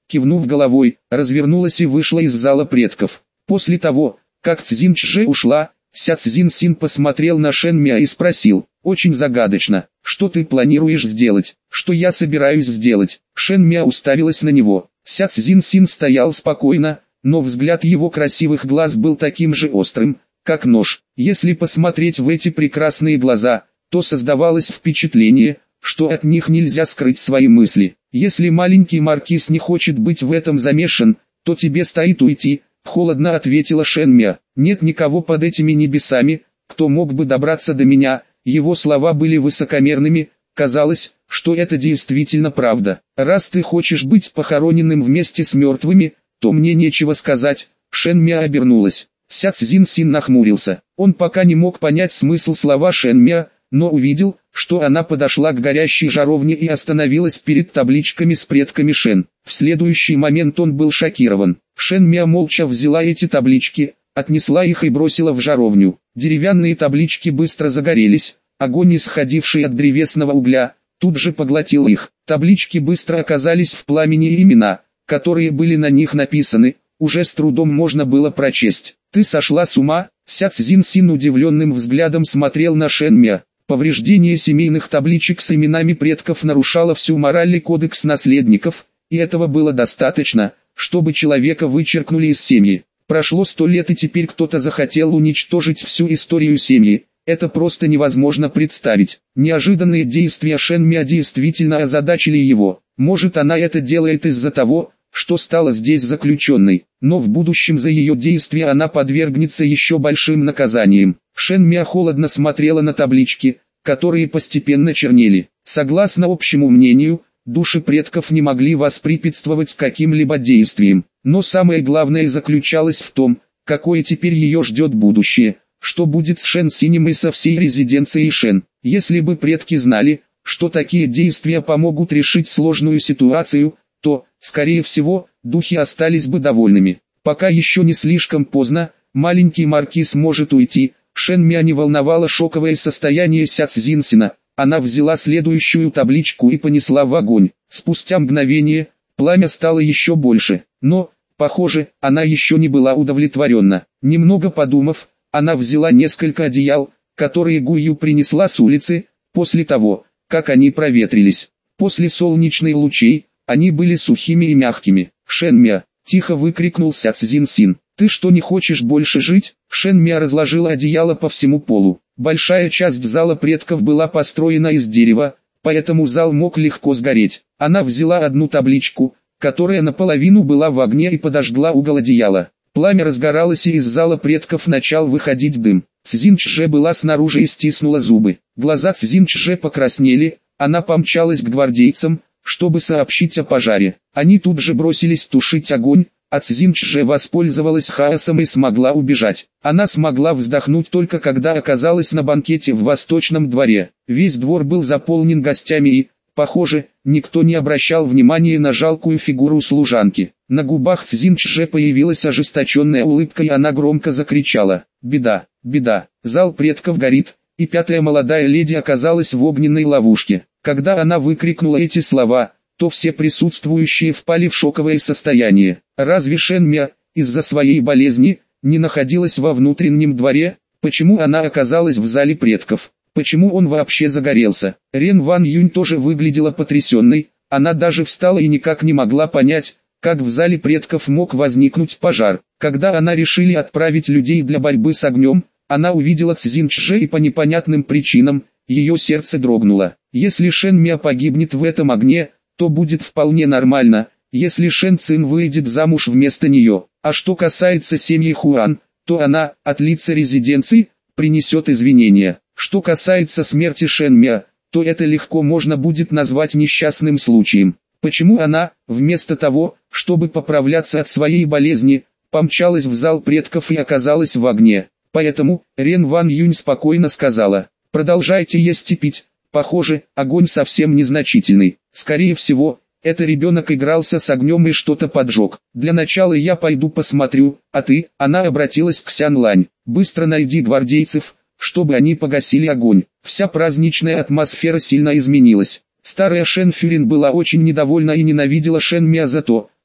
кивнув головой, развернулась и вышла из зала предков. После того, как Цзин Чжэ ушла, Ся Цзин Син посмотрел на Шэн Мя и спросил, очень загадочно, что ты планируешь сделать, что я собираюсь сделать. Шэн Мя уставилась на него. Ся Цзин Син стоял спокойно, но взгляд его красивых глаз был таким же острым, как нож. Если посмотреть в эти прекрасные глаза, то создавалось впечатление, что от них нельзя скрыть свои мысли. Если маленький маркиз не хочет быть в этом замешан, то тебе стоит уйти, холодно ответила Шэн Мя. Нет никого под этими небесами, кто мог бы добраться до меня. Его слова были высокомерными, казалось, что это действительно правда. Раз ты хочешь быть похороненным вместе с мертвыми, то мне нечего сказать. Шэн Мя обернулась. Ся Цзин Син нахмурился. Он пока не мог понять смысл слова Шэн Мя, но увидел, что она подошла к горящей жаровне и остановилась перед табличками с предками Шэн. В следующий момент он был шокирован. Шэн Мя молча взяла эти таблички, отнесла их и бросила в жаровню. Деревянные таблички быстро загорелись, огонь, исходивший от древесного угля, тут же поглотил их. Таблички быстро оказались в пламени, и имена, которые были на них написаны, уже с трудом можно было прочесть. «Ты сошла с ума?» Ся Цзин Син удивленным взглядом смотрел на Шэн Мя. Повреждение семейных табличек с именами предков нарушало всю мораль и кодекс наследников, и этого было достаточно, чтобы человека вычеркнули из семьи. Прошло сто лет, и теперь кто-то захотел уничтожить всю историю семьи. Это просто невозможно представить. Неожиданные действия Шэн Мя действительно озадачили его. Может, она это делает из-за того, что стала здесь заключенной, но в будущем за ее действия она подвергнется еще большим наказаниям. Шэн Мя холодно смотрела на таблички, которые постепенно чернели. Согласно общему мнению, души предков не могли воспрепятствовать каким-либо действиям, но самое главное заключалось в том, какое теперь ее ждет будущее, что будет с Шэн Синем и со всей резиденцией Шэн. Если бы предки знали, что такие действия помогут решить сложную ситуацию, то, скорее всего, духи остались бы довольными. Пока еще не слишком поздно, маленький маркиз может уйти. Шэн Мя не волновало шоковое состояние Ся Цзин Сина. Она взяла следующую табличку и понесла в огонь. Спустя мгновение, пламя стало еще больше, но, похоже, она еще не была удовлетворена. Немного подумав, она взяла несколько одеял, которые Гую принесла с улицы, после того, как они проветрились. После солнечных лучей, они были сухими и мягкими. «Шэн Мя!» – тихо выкрикнул Ся Цзин Син. «Ты что, не хочешь больше жить?» Шэн Мя разложила одеяло по всему полу. Большая часть зала предков была построена из дерева, поэтому зал мог легко сгореть. Она взяла одну табличку, которая наполовину была в огне, и подожгла угол одеяла. Пламя разгоралось, и из зала предков начал выходить дым. Цзин Чжэ была снаружи и стиснула зубы. Глаза Цзин Чжэ покраснели, она помчалась к гвардейцам, чтобы сообщить о пожаре. Они тут же бросились тушить огонь, а Цзин Чжэ воспользовалась хаосом и смогла убежать. Она смогла вздохнуть только когда оказалась на банкете в восточном дворе. Весь двор был заполнен гостями и, похоже, никто не обращал внимания на жалкую фигуру служанки. На губах Цзин Чжэ появилась ожесточенная улыбка, и она громко закричала: «Беда, беда, зал предков горит!» И пятая молодая леди оказалась в огненной ловушке. Когда она выкрикнула эти слова, то все присутствующие впали в шоковое состояние. Разве Шэн Мя, из-за своей болезни, не находилась во внутреннем дворе? Почему она оказалась в зале предков? Почему он вообще загорелся? Рен Ван Юнь тоже выглядела потрясенной, она даже встала и никак не могла понять, как в зале предков мог возникнуть пожар. Когда она решили отправить людей для борьбы с огнем, она увидела Цзин Чжэ, и по непонятным причинам, ее сердце дрогнуло. Если Шэн Мя погибнет в этом огне, то будет вполне нормально, если Шэн Цин выйдет замуж вместо нее. А что касается семьи Хуан, то она, от лица резиденции, принесет извинения. Что касается смерти Шэн Мя, то это легко можно будет назвать несчастным случаем. Почему она, вместо того, чтобы поправляться от своей болезни, помчалась в зал предков и оказалась в огне? Поэтому, Рен Ван Юнь спокойно сказала: «Продолжайте есть и пить, похоже, огонь совсем незначительный. Скорее всего, это ребенок игрался с огнем и что-то поджег. Для начала я пойду посмотрю, а ты?» Она обратилась к Сян Лань: «Быстро найди гвардейцев, чтобы они погасили огонь». Вся праздничная атмосфера сильно изменилась. Старая Шэн Фюрин была очень недовольна и ненавидела Шэн Мя за то,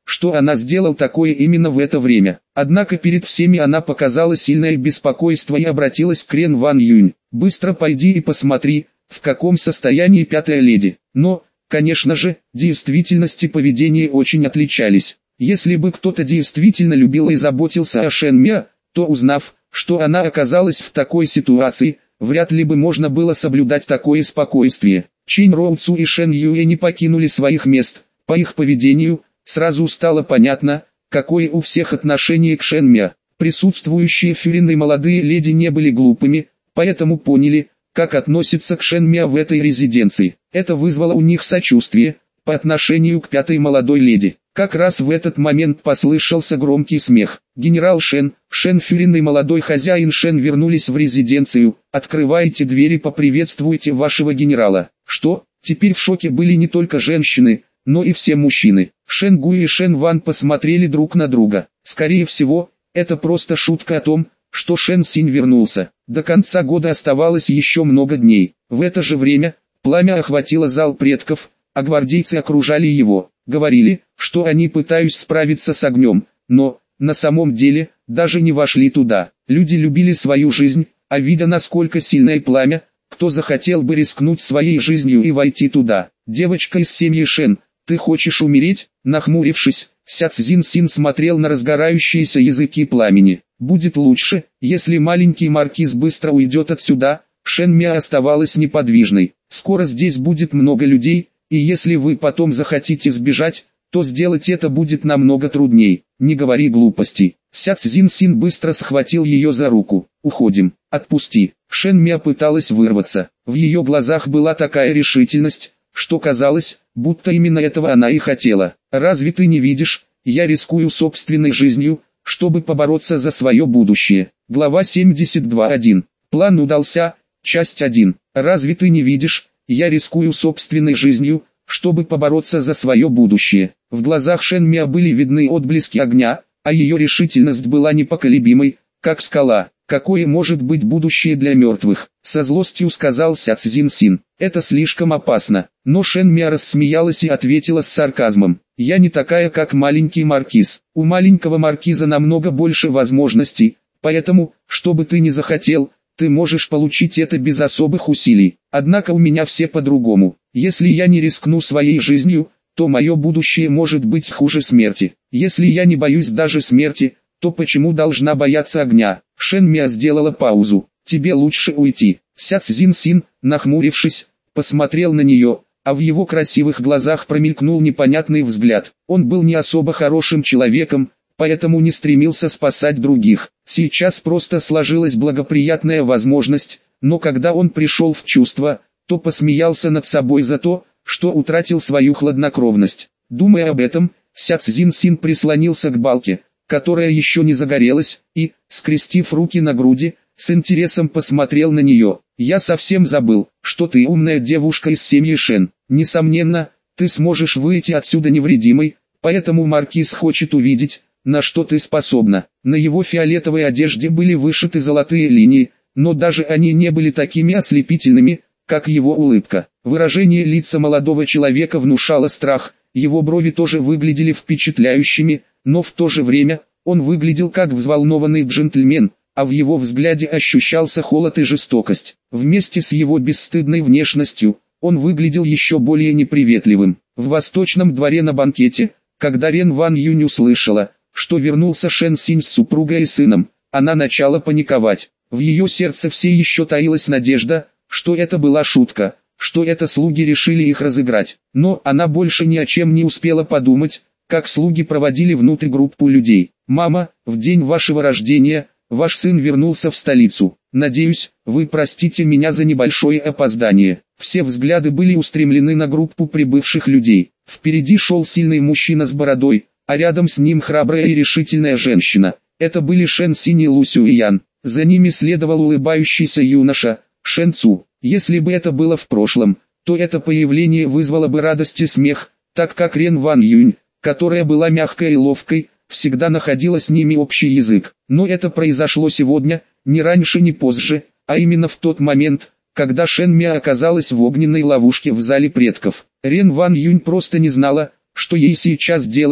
что она сделала такое именно в это время. Однако перед всеми она показала сильное беспокойство и обратилась к Рен Ван Юнь. «Быстро пойди и посмотри, в каком состоянии пятая леди». Но, конечно же, действительность и поведение очень отличались. Если бы кто-то действительно любил и заботился о Шэн Мя, то узнав, что она оказалась в такой ситуации, вряд ли бы можно было соблюдать такое спокойствие. Чин Роу Цу и Шэн Юэ не покинули своих мест. По их поведению, сразу стало понятно, какое у всех отношение к Шэн Мя. Присутствующие фюрины молодые леди не были глупыми, поэтому поняли, как относится к Шэн Мя в этой резиденции. Это вызвало у них сочувствие по отношению к пятой молодой леди. Как раз в этот момент послышался громкий смех. Генерал Шэн, Шэн Фюрин и молодой хозяин Шэн вернулись в резиденцию. «Открывайте двери, поприветствуйте вашего генерала». Что? Теперь в шоке были не только женщины, но и все мужчины. Шэн Гуй и Шэн Ван посмотрели друг на друга. Скорее всего, это просто шутка о том, что Шэн Синь вернулся. До конца года оставалось еще много дней. В это же время, пламя охватило зал предков, а гвардейцы окружали его. Говорили, что они пытаются справиться с огнем, но, на самом деле, даже не вошли туда. Люди любили свою жизнь, а видя насколько сильное пламя, кто захотел бы рискнуть своей жизнью и войти туда. «Девочка из семьи Шэн, ты хочешь умереть?» Нахмурившись, Ся Цзин Син смотрел на разгорающиеся языки пламени. «Будет лучше, если маленький маркиз быстро уйдет отсюда». Шэн Мя оставалась неподвижной. «Скоро здесь будет много людей, и если вы потом захотите сбежать, то сделать это будет намного трудней. Не говори глупостей». Ся Цзин Син быстро схватил ее за руку. «Уходим, отпусти». Шэн Мя пыталась вырваться. В ее глазах была такая решительность, что казалось, будто именно этого она и хотела. «Разве ты не видишь, я рискую собственной жизнью, чтобы побороться за свое будущее». Глава семьдесят два точка один. План удался, часть один. «Разве ты не видишь, я рискую собственной жизнью, чтобы побороться за свое будущее». В глазах Шэн Мя были видны отблески огня, а ее решительность была непоколебимой, как скала. «Какое может быть будущее для мертвых?» — со злостью сказал Ся Цзин Син. «Это слишком опасно». Но Шэн Мя рассмеялась и ответила с сарказмом. «Я не такая, как маленький маркиз. У маленького маркиза намного больше возможностей, поэтому, что бы ты ни захотел, ты можешь получить это без особых усилий. Однако у меня все по-другому. Если я не рискну своей жизнью, то мое будущее может быть хуже смерти. Если я не боюсь даже смерти, то почему должна бояться огня?» Шэн Мя сделала паузу. «Тебе лучше уйти». Ся Цзин Син, нахмурившись, посмотрел на нее, а в его красивых глазах промелькнул непонятный взгляд. Он был не особо хорошим человеком, поэтому не стремился спасать других. Сейчас просто сложилась благоприятная возможность, но когда он пришел в чувство, то посмеялся над собой за то, что утратил свою хладнокровность. Думая об этом, Ся Цзин Син прислонился к балке, которая еще не загорелась, и, скрестив руки на груди, с интересом посмотрел на нее. «Я совсем забыл, что ты умная девушка из семьи Шэн. Несомненно, ты сможешь выйти отсюда невредимой, поэтому маркиз хочет увидеть, на что ты способна». На его фиолетовой одежде были вышиты золотые линии, но даже они не были такими ослепительными, как его улыбка. Выражение лица молодого человека внушало страх, его брови тоже выглядели впечатляющими, но в то же время, он выглядел как взволнованный джентльмен, а в его взгляде ощущался холод и жестокость. Вместе с его бесстыдной внешностью, он выглядел еще более неприветливым. В восточном дворе на банкете, когда Рен Ван Юнь услышала, что вернулся Шэн Синь с супругой и сыном, она начала паниковать. В ее сердце все еще таилась надежда, что это была шутка, что это слуги решили их разыграть. Но она больше ни о чем не успела подумать, как слуги проводили внутрь группу людей. «Мама, в день вашего рождения, ваш сын вернулся в столицу. Надеюсь, вы простите меня за небольшое опоздание». Все взгляды были устремлены на группу прибывших людей. Впереди шел сильный мужчина с бородой, а рядом с ним храбрая и решительная женщина. Это были Шэн Синь и Лу Сюэян. За ними следовал улыбающийся юноша, Шэн Цу. Если бы это было в прошлом, то это появление вызвало бы радость и смех, так как Рен Ван Юнь, которая была мягкой и ловкой, всегда находила с ними общий язык. Но это произошло сегодня, ни раньше ни позже, а именно в тот момент, когда Шэн Мя оказалась в огненной ловушке в зале предков. Рен Ван Юнь просто не знала, что ей сейчас делать,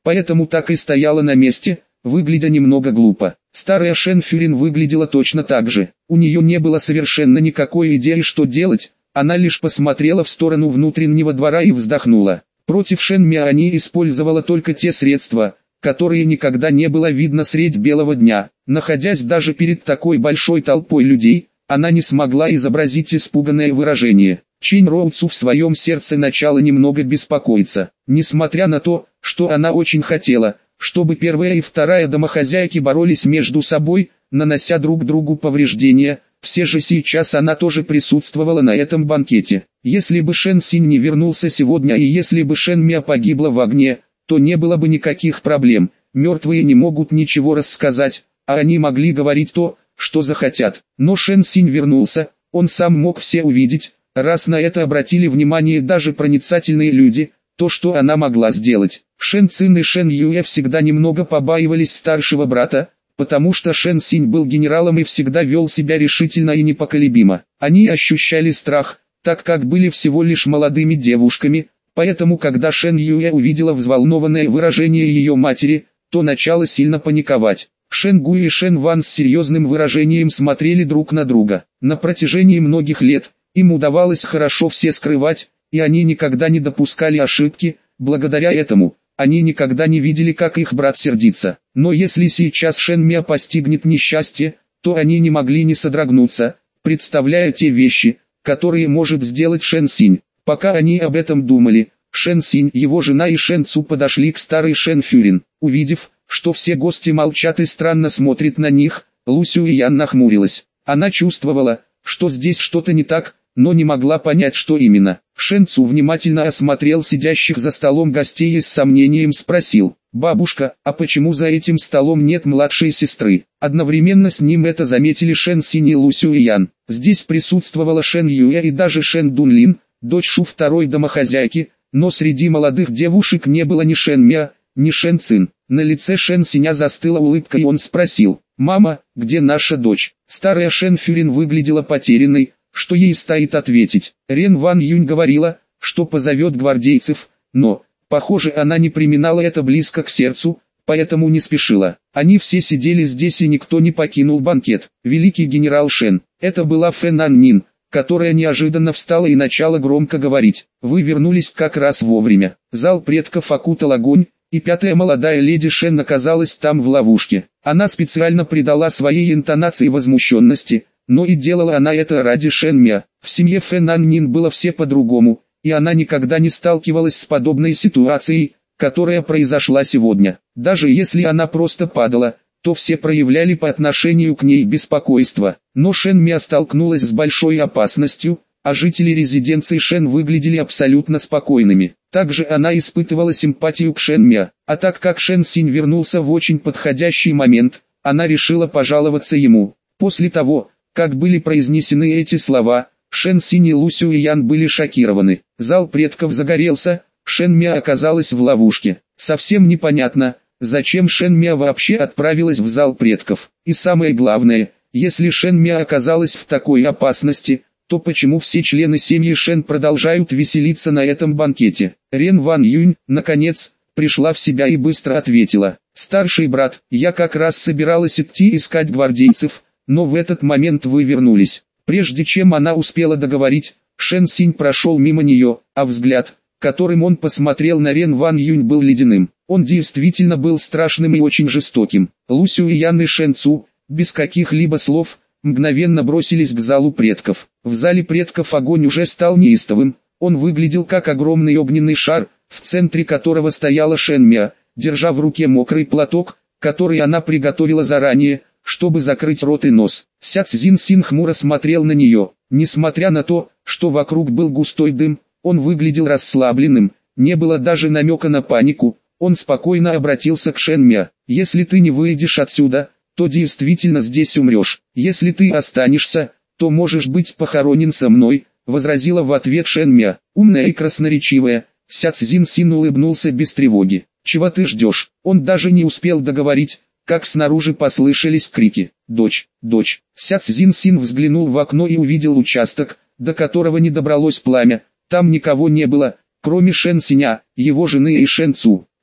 поэтому так и стояла на месте, выглядя немного глупо. Старая Шен Фюрин выглядела точно так же. У нее не было совершенно никакой идеи, что делать, она лишь посмотрела в сторону внутреннего двора и вздохнула. Против Шен Миани использовала только те средства, которые никогда не было видно средь белого дня. Находясь даже перед такой большой толпой людей, она не смогла изобразить испуганное выражение. Чинь Роуцу в своем сердце начала немного беспокоиться. Несмотря на то, что она очень хотела, чтобы первая и вторая домохозяйки боролись между собой, нанося друг другу повреждения, все же сейчас она тоже присутствовала на этом банкете. Если бы Шен Синь не вернулся сегодня и если бы Шен Миа погибла в огне, то не было бы никаких проблем. Мертвые не могут ничего рассказать, а они могли говорить то, что захотят. Но Шен Синь вернулся, он сам мог все увидеть, раз на это обратили внимание даже проницательные люди, то что она могла сделать. Шен Цин и Шен Юэ всегда немного побаивались старшего брата, потому что Шен Синь был генералом и всегда вел себя решительно и непоколебимо. Они ощущали страх, так как были всего лишь молодыми девушками, поэтому когда Шен Юэ увидела взволнованное выражение ее матери, то начала сильно паниковать. Шен Гу и Шен Ван с серьезным выражением смотрели друг на друга. На протяжении многих лет, им удавалось хорошо все скрывать, и они никогда не допускали ошибки, благодаря этому, они никогда не видели, как их брат сердится. Но если сейчас Шен Миа постигнет несчастье, то они не могли не содрогнуться, представляя те вещи, которые может сделать Шен Синь. Пока они об этом думали, Шен Синь, его жена и Шен Цу подошли к старой Шен Фюрин. Увидев, что все гости молчат и странно смотрят на них, Лу Сюэян нахмурилась. Она чувствовала, что здесь что-то не так, но не могла понять, что именно. Шен Цу внимательно осмотрел сидящих за столом гостей и с сомнением спросил: «Бабушка, а почему за этим столом нет младшей сестры?» Одновременно с ним это заметили Шен Синь и Лу Сюэян. Здесь присутствовала Шен Юэ и даже Шен Дунлин, дочь Шу второй домохозяйки, но среди молодых девушек не было ни Шен Миа, ни Шен Цин. На лице Шен Синя застыла улыбка и он спросил: «Мама, где наша дочь?» Старая Шен Фюрин выглядела потерянной, что ей стоит ответить. Рен Ван Юнь говорила, что позовет гвардейцев, но, похоже, она не преминала это близко к сердцу, поэтому не спешила. Они все сидели здесь и никто не покинул банкет. Великий генерал Шен, это была Фэн Ан Нин, которая неожиданно встала и начала громко говорить. «Вы вернулись как раз вовремя». Зал предков окутал огонь, и пятая молодая леди Шен оказалась там в ловушке. Она специально придала своей интонации возмущенности, но и делала она это ради Шен Миа. В семье Фэн Ан Нин было все по-другому, и она никогда не сталкивалась с подобной ситуацией, которая произошла сегодня. Даже если она просто падала, то все проявляли по отношению к ней беспокойство. Но Шен Миа столкнулась с большой опасностью, а жители резиденции Шен выглядели абсолютно спокойными. Также она испытывала симпатию к Шен Миа, а так как Шен Синь вернулся в очень подходящий момент, она решила пожаловаться ему. После того, как были произнесены эти слова, Шен Синь и Лу Сюэян были шокированы. Зал предков загорелся, Шен Миа оказалась в ловушке. Совсем непонятно, зачем Шен Миа вообще отправилась в зал предков. И самое главное, если Шен Миа оказалась в такой опасности, то почему все члены семьи Шен продолжают веселиться на этом банкете? Рен Ван Юнь, наконец, пришла в себя и быстро ответила: «Старший брат, я как раз собиралась идти искать гвардейцев, но в этот момент вы вернулись». Прежде чем она успела договорить, Шен Синь прошел мимо нее, а взгляд, которым он посмотрел на Рен Ван Юнь, был ледяным. Он действительно был страшным и очень жестоким. Лу Сюэян и Шен Цу, без каких-либо слов, мгновенно бросились к залу предков. В зале предков огонь уже стал неистовым, он выглядел как огромный огненный шар, в центре которого стояла Шен Миа, держа в руке мокрый платок, который она приготовила заранее, чтобы закрыть рот и нос. Ся Цзин Син хмуро смотрел на нее. Несмотря на то, что вокруг был густой дым, он выглядел расслабленным, не было даже намека на панику. Он спокойно обратился к Шен Миа: «Если ты не выйдешь отсюда, то действительно здесь умрешь. Если ты останешься, то можешь быть похоронен со мной», — возразила в ответ Шен Миа. Умная и красноречивая, Ся Цзин Син улыбнулся без тревоги. «Чего ты ждешь?» Он даже не успел договорить, как снаружи послышались крики. «Дочь, дочь!» Ся Цзин Син взглянул в окно и увидел участок, до которого не добралось пламя. Там никого не было, кроме Шен Синя, его жены и Шен Цу.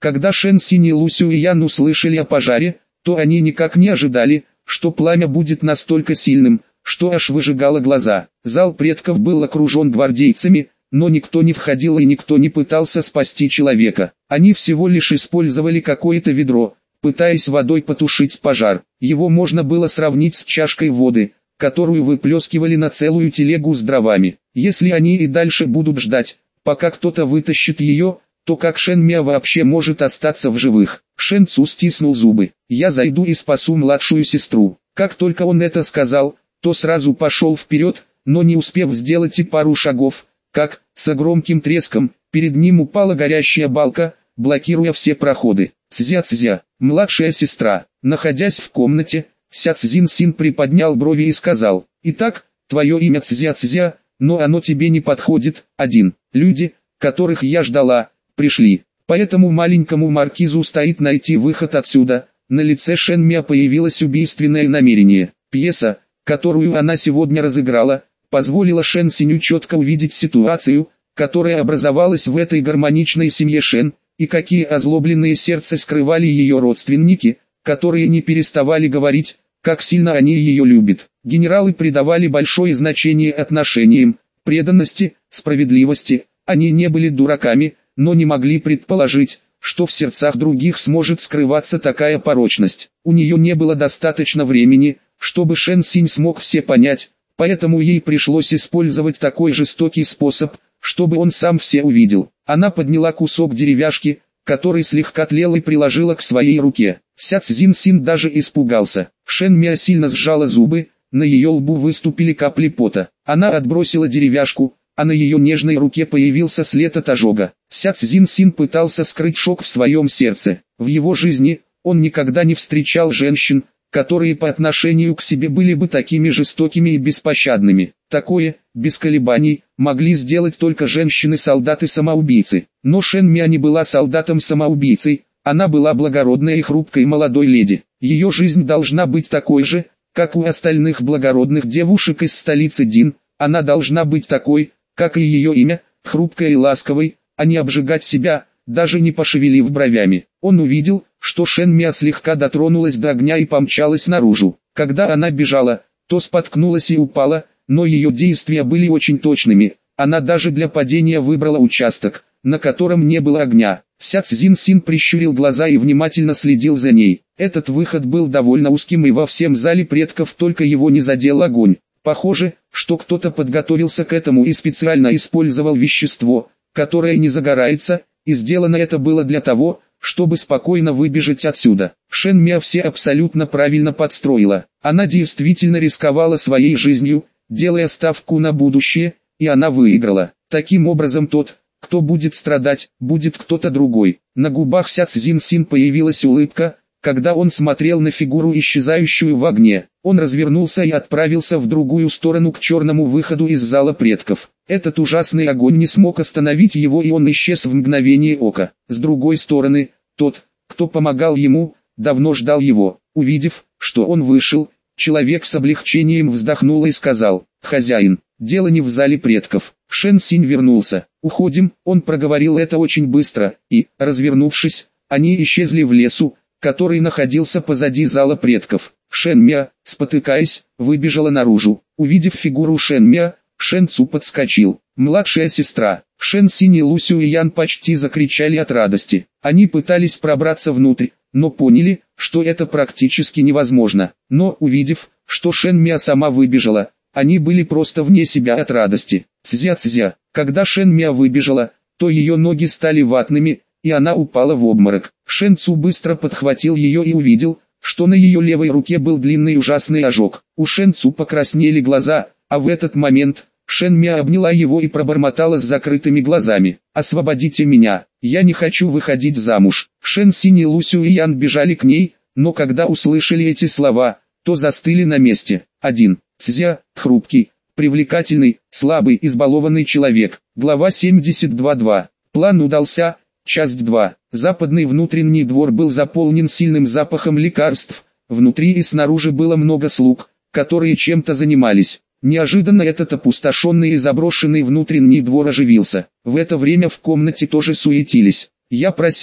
Когда Шэн Синь и Лу Сюэян услышали о пожаре, то они никак не ожидали, что пламя будет настолько сильным, что аж выжигало глаза. Зал предков был окружен гвардейцами, но никто не входил и никто не пытался спасти человека. Они всего лишь использовали какое-то ведро, пытаясь водой потушить пожар. Его можно было сравнить с чашкой воды, которую выплескивали на целую телегу с дровами. Если они и дальше будут ждать, пока кто-то вытащит ее, то как Шэн Мя вообще может остаться в живых? Шэн Цу стиснул зубы. «Я зайду и спасу младшую сестру». Как только он это сказал, то сразу пошел вперед, но не успев сделать и пару шагов, как, с громким треском, перед ним упала горящая балка, блокируя все проходы. «Цзя-цзя, младшая сестра». Находясь в комнате, Ся Цзин Син приподнял брови и сказал: «Итак, твое имя Цзя-цзя, но оно тебе не подходит. Один. Люди, которых я ждала, пришли. Поэтому маленькому маркизу стоит найти выход отсюда». На лице Шэн Мя появилось убийственное намерение. Пьеса, которую она сегодня разыграла, позволила Шэн Синю четко увидеть ситуацию, которая образовалась в этой гармоничной семье Шэн, и какие озлобленные сердца скрывали ее родственники, которые не переставали говорить, как сильно они ее любят. Генералы придавали большое значение отношениям, преданности, справедливости. Они не были дураками, но не могли предположить, что в сердцах других сможет скрываться такая порочность. У нее не было достаточно времени, чтобы Шэн Синь смог все понять, поэтому ей пришлось использовать такой жестокий способ, чтобы он сам все увидел. Она подняла кусок деревяшки, который слегка тлел, и приложила к своей руке. Ся Цзин Син даже испугался. Шэн Мя сильно сжала зубы, на ее лбу выступили капли пота. Она отбросила деревяшку, а на ее нежной руке появился след от ожога. Ся Цзин Син пытался скрыть шок в своем сердце. В его жизни он никогда не встречал женщин, которые по отношению к себе были бы такими жестокими и беспощадными. Такое, без колебаний, могли сделать только женщины-солдаты-самоубийцы. Но Шэн Мя не была солдатом-самоубийцей, она была благородной и хрупкой молодой леди. Ее жизнь должна быть такой же, как у остальных благородных девушек из столицы Дин. Она должна быть такой, как и ее имя, хрупкой и ласковой, а не обжигать себя, даже не пошевелив бровями. Он увидел, что Шэн Мя слегка дотронулась до огня и помчалась наружу. Когда она бежала, то споткнулась и упала, но ее действия были очень точными. Она даже для падения выбрала участок, на котором не было огня. Ся Цзин Син прищурил глаза и внимательно следил за ней. Этот выход был довольно узким, и во всем зале предков только его не задел огонь. Похоже, что кто-то подготовился к этому и специально использовал вещество, которое не загорается, и сделано это было для того, чтобы спокойно выбежать отсюда. Шэн Мя все абсолютно правильно подстроила. Она действительно рисковала своей жизнью, делая ставку на будущее, и она выиграла. Таким образом тот, кто будет страдать, будет кто-то другой. На губах Ся Цзин Син появилась улыбка, когда он смотрел на фигуру, исчезающую в огне. Он развернулся и отправился в другую сторону, к черному выходу из зала предков. Этот ужасный огонь не смог остановить его, и он исчез в мгновение ока. С другой стороны, тот, кто помогал ему, давно ждал его. Увидев, что он вышел, человек с облегчением вздохнул и сказал: «Хозяин, дело не в зале предков». Шэн Синь вернулся. «Уходим», он проговорил это очень быстро, и, развернувшись, они исчезли в лесу, который находился позади зала предков. Шэн Мя, спотыкаясь, выбежала наружу. Увидев фигуру Шэн Мя, Шэн Цу подскочил. Младшая сестра. Шэн Синь и Лу Сюэян почти закричали от радости. Они пытались пробраться внутрь, но поняли, что это практически невозможно. Но увидев, что Шэн Мя сама выбежала, они были просто вне себя от радости. Цзя-цзя. Когда Шэн Мя выбежала, то ее ноги стали ватными, и она упала в обморок. Шэн Цу быстро подхватил ее и увидел, что на ее левой руке был длинный ужасный ожог. У Шэн Цу покраснели глаза, а в этот момент Шэн Мя обняла его и пробормотала с закрытыми глазами: «Освободите меня, я не хочу выходить замуж». Шэн Синь и Лу Сюэян бежали к ней, но когда услышали эти слова, то застыли на месте. Один. Цзя, хрупкий, привлекательный, слабый, избалованный человек. Глава семьдесят два точка два. План удался. Часть два. Западный внутренний двор был заполнен сильным запахом лекарств. Внутри и снаружи было много слуг, которые чем-то занимались. Неожиданно этот опустошенный и заброшенный внутренний двор оживился. В это время в комнате тоже суетились. «Я просила,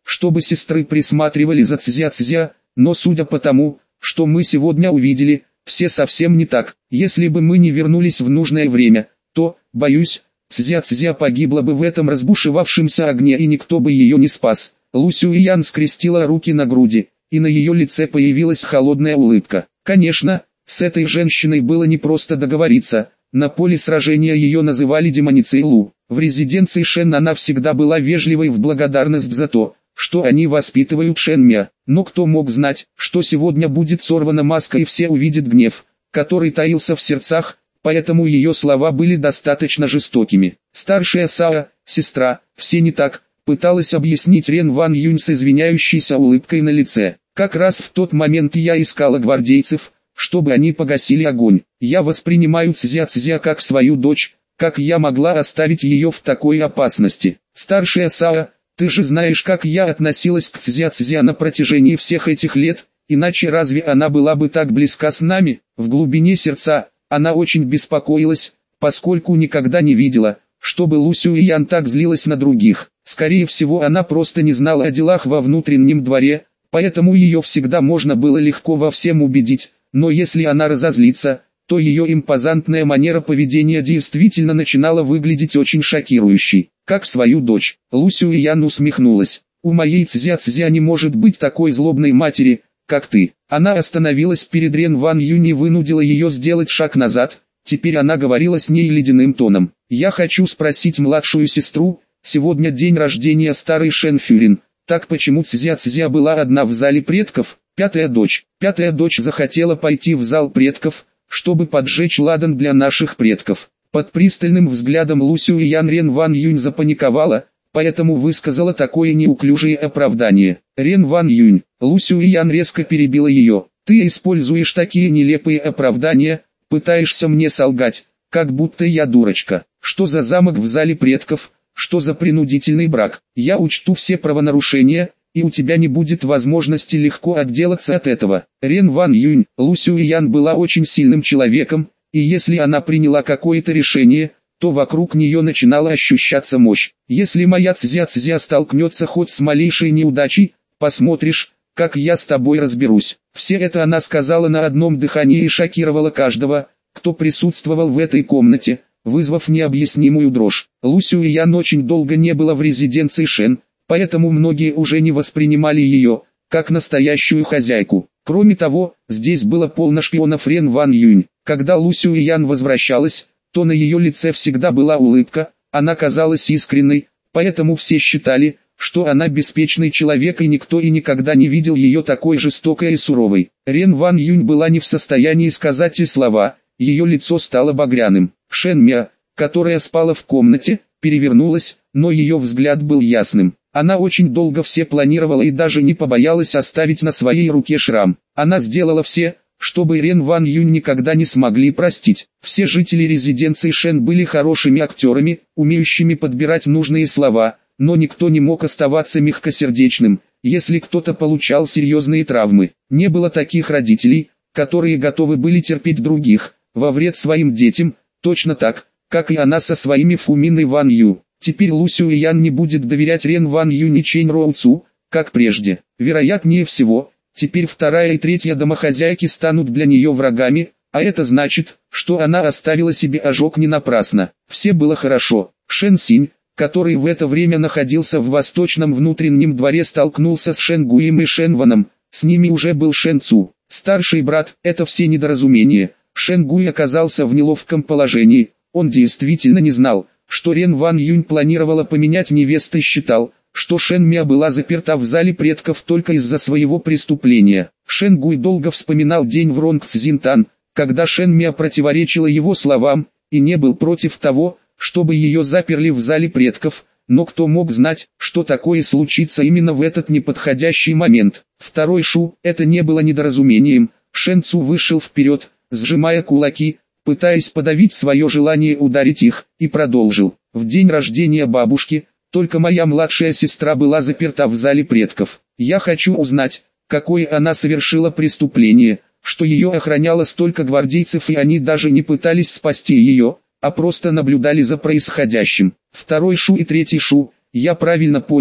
чтобы сестры присматривали за Цзя-Цзя, но судя по тому, что мы сегодня увидели, все совсем не так. Если бы мы не вернулись в нужное время, то, боюсь, Цзя-Цзя погибла бы в этом разбушевавшемся огне и никто бы ее не спас. Лу Сюэян скрестила руки на груди, и на ее лице появилась холодная улыбка. Конечно, с этой женщиной было непросто договориться. На поле сражения ее называли демоницей Лу. В резиденции Шен она всегда была вежливой в благодарность за то, что они воспитывают Шэньмя. Но кто мог знать, что сегодня будет сорвана маска и все увидят гнев, который таился в сердцах, поэтому ее слова были достаточно жестокими. Старшая Сао, сестра, все не так, пыталась объяснить Рен Ван Юнь с извиняющейся улыбкой на лице. Как раз в тот момент я искала гвардейцев, чтобы они погасили огонь. Я воспринимаю Цзя-Цзя как свою дочь, как я могла оставить ее в такой опасности. Старшая Сао, ты же знаешь, как я относилась к Цзя-Цзя на протяжении всех этих лет, иначе разве она была бы так близка с нами? В глубине сердца, она очень беспокоилась, поскольку никогда не видела, чтобы Лу Сюэян так злилась на других. Скорее всего, она просто не знала о делах во внутреннем дворе, поэтому ее всегда можно было легко во всем убедить, но если она разозлится, то ее импозантная манера поведения действительно начинала выглядеть очень шокирующей. Как свою дочь, Лу Сюэян усмехнулась. У моей Цзя-Цзя не может быть такой злобной матери, как ты. Она остановилась перед Рен Ван Юнь и вынудила ее сделать шаг назад. Теперь она говорила с ней ледяным тоном. Я хочу спросить младшую сестру, сегодня день рождения старой Шэн Фюрин, так почему Цзя-Цзя была одна в зале предков? Пятая дочь. Пятая дочь захотела пойти в зал предков, чтобы поджечь ладан для наших предков. Под пристальным взглядом Лу Сюэян Рен Ван Юнь запаниковала, поэтому высказала такое неуклюжее оправдание. Рен Ван Юнь, Лу Сюэян резко перебила ее. Ты используешь такие нелепые оправдания, пытаешься мне солгать, как будто я дурочка. Что за замок в зале предков, что за принудительный брак? Я учту все правонарушения, и у тебя не будет возможности легко отделаться от этого. Рен Ван Юнь, Лу Сюэян была очень сильным человеком, и если она приняла какое-то решение, то вокруг нее начинала ощущаться мощь. Если моя Цзя-Цзя столкнется хоть с малейшей неудачей, посмотришь, как я с тобой разберусь. Все это она сказала на одном дыхании и шокировала каждого, кто присутствовал в этой комнате, вызвав необъяснимую дрожь. Лу Сюэян очень долго не было в резиденции Шэн, поэтому многие уже не воспринимали ее, как настоящую хозяйку. Кроме того, здесь было полно шпионов Рен Ван Юнь. Когда Лу Сюэян возвращалась, то на ее лице всегда была улыбка, она казалась искренней, поэтому все считали, что она беспечный человек и никто и никогда не видел ее такой жестокой и суровой. Рен Ван Юнь была не в состоянии сказать и слова, ее лицо стало багряным. Шэньмя, которая спала в комнате, перевернулась, но ее взгляд был ясным. Она очень долго все планировала и даже не побоялась оставить на своей руке шрам. Она сделала все, чтобы Рен Ван Юнь никогда не смогли простить. Все жители резиденции Шэн были хорошими актерами, умеющими подбирать нужные слова, но никто не мог оставаться мягкосердечным, если кто-то получал серьезные травмы. Не было таких родителей, которые готовы были терпеть других, во вред своим детям, точно так, как и она со своими Фумин и Ван Ю. Теперь Лу Сюэян не будет доверять Рен Ван Юнь и Чэнь Роу Цу, как прежде. Вероятнее всего, теперь вторая и третья домохозяйки станут для нее врагами, а это значит, что она оставила себе ожог не напрасно. Все было хорошо. Шэн Синь, который в это время находился в восточном внутреннем дворе, столкнулся с Шэн Гуем и Шэн Ваном, с ними уже был Шэн Цу. Старший брат, это все недоразумения. Шэн Гуй оказался в неловком положении, он действительно не знал, что Рен Ван Юнь планировала поменять невесту и считал, что Шэн Мя была заперта в зале предков только из-за своего преступления. Шэн Гуй долго вспоминал день в Ронг Цзинтан, когда Шэн Мя противоречила его словам, и не был против того, чтобы ее заперли в зале предков, но кто мог знать, что такое случится именно в этот неподходящий момент. Второй Шу, это не было недоразумением, Шэн Цу вышел вперед, сжимая кулаки, пытаясь подавить свое желание ударить их, и продолжил. В день рождения бабушки, только моя младшая сестра была заперта в зале предков. Я хочу узнать, какое она совершила преступление, что ее охраняло столько гвардейцев и они даже не пытались спасти ее, а просто наблюдали за происходящим. Второй Шу и третий Шу, я правильно понял,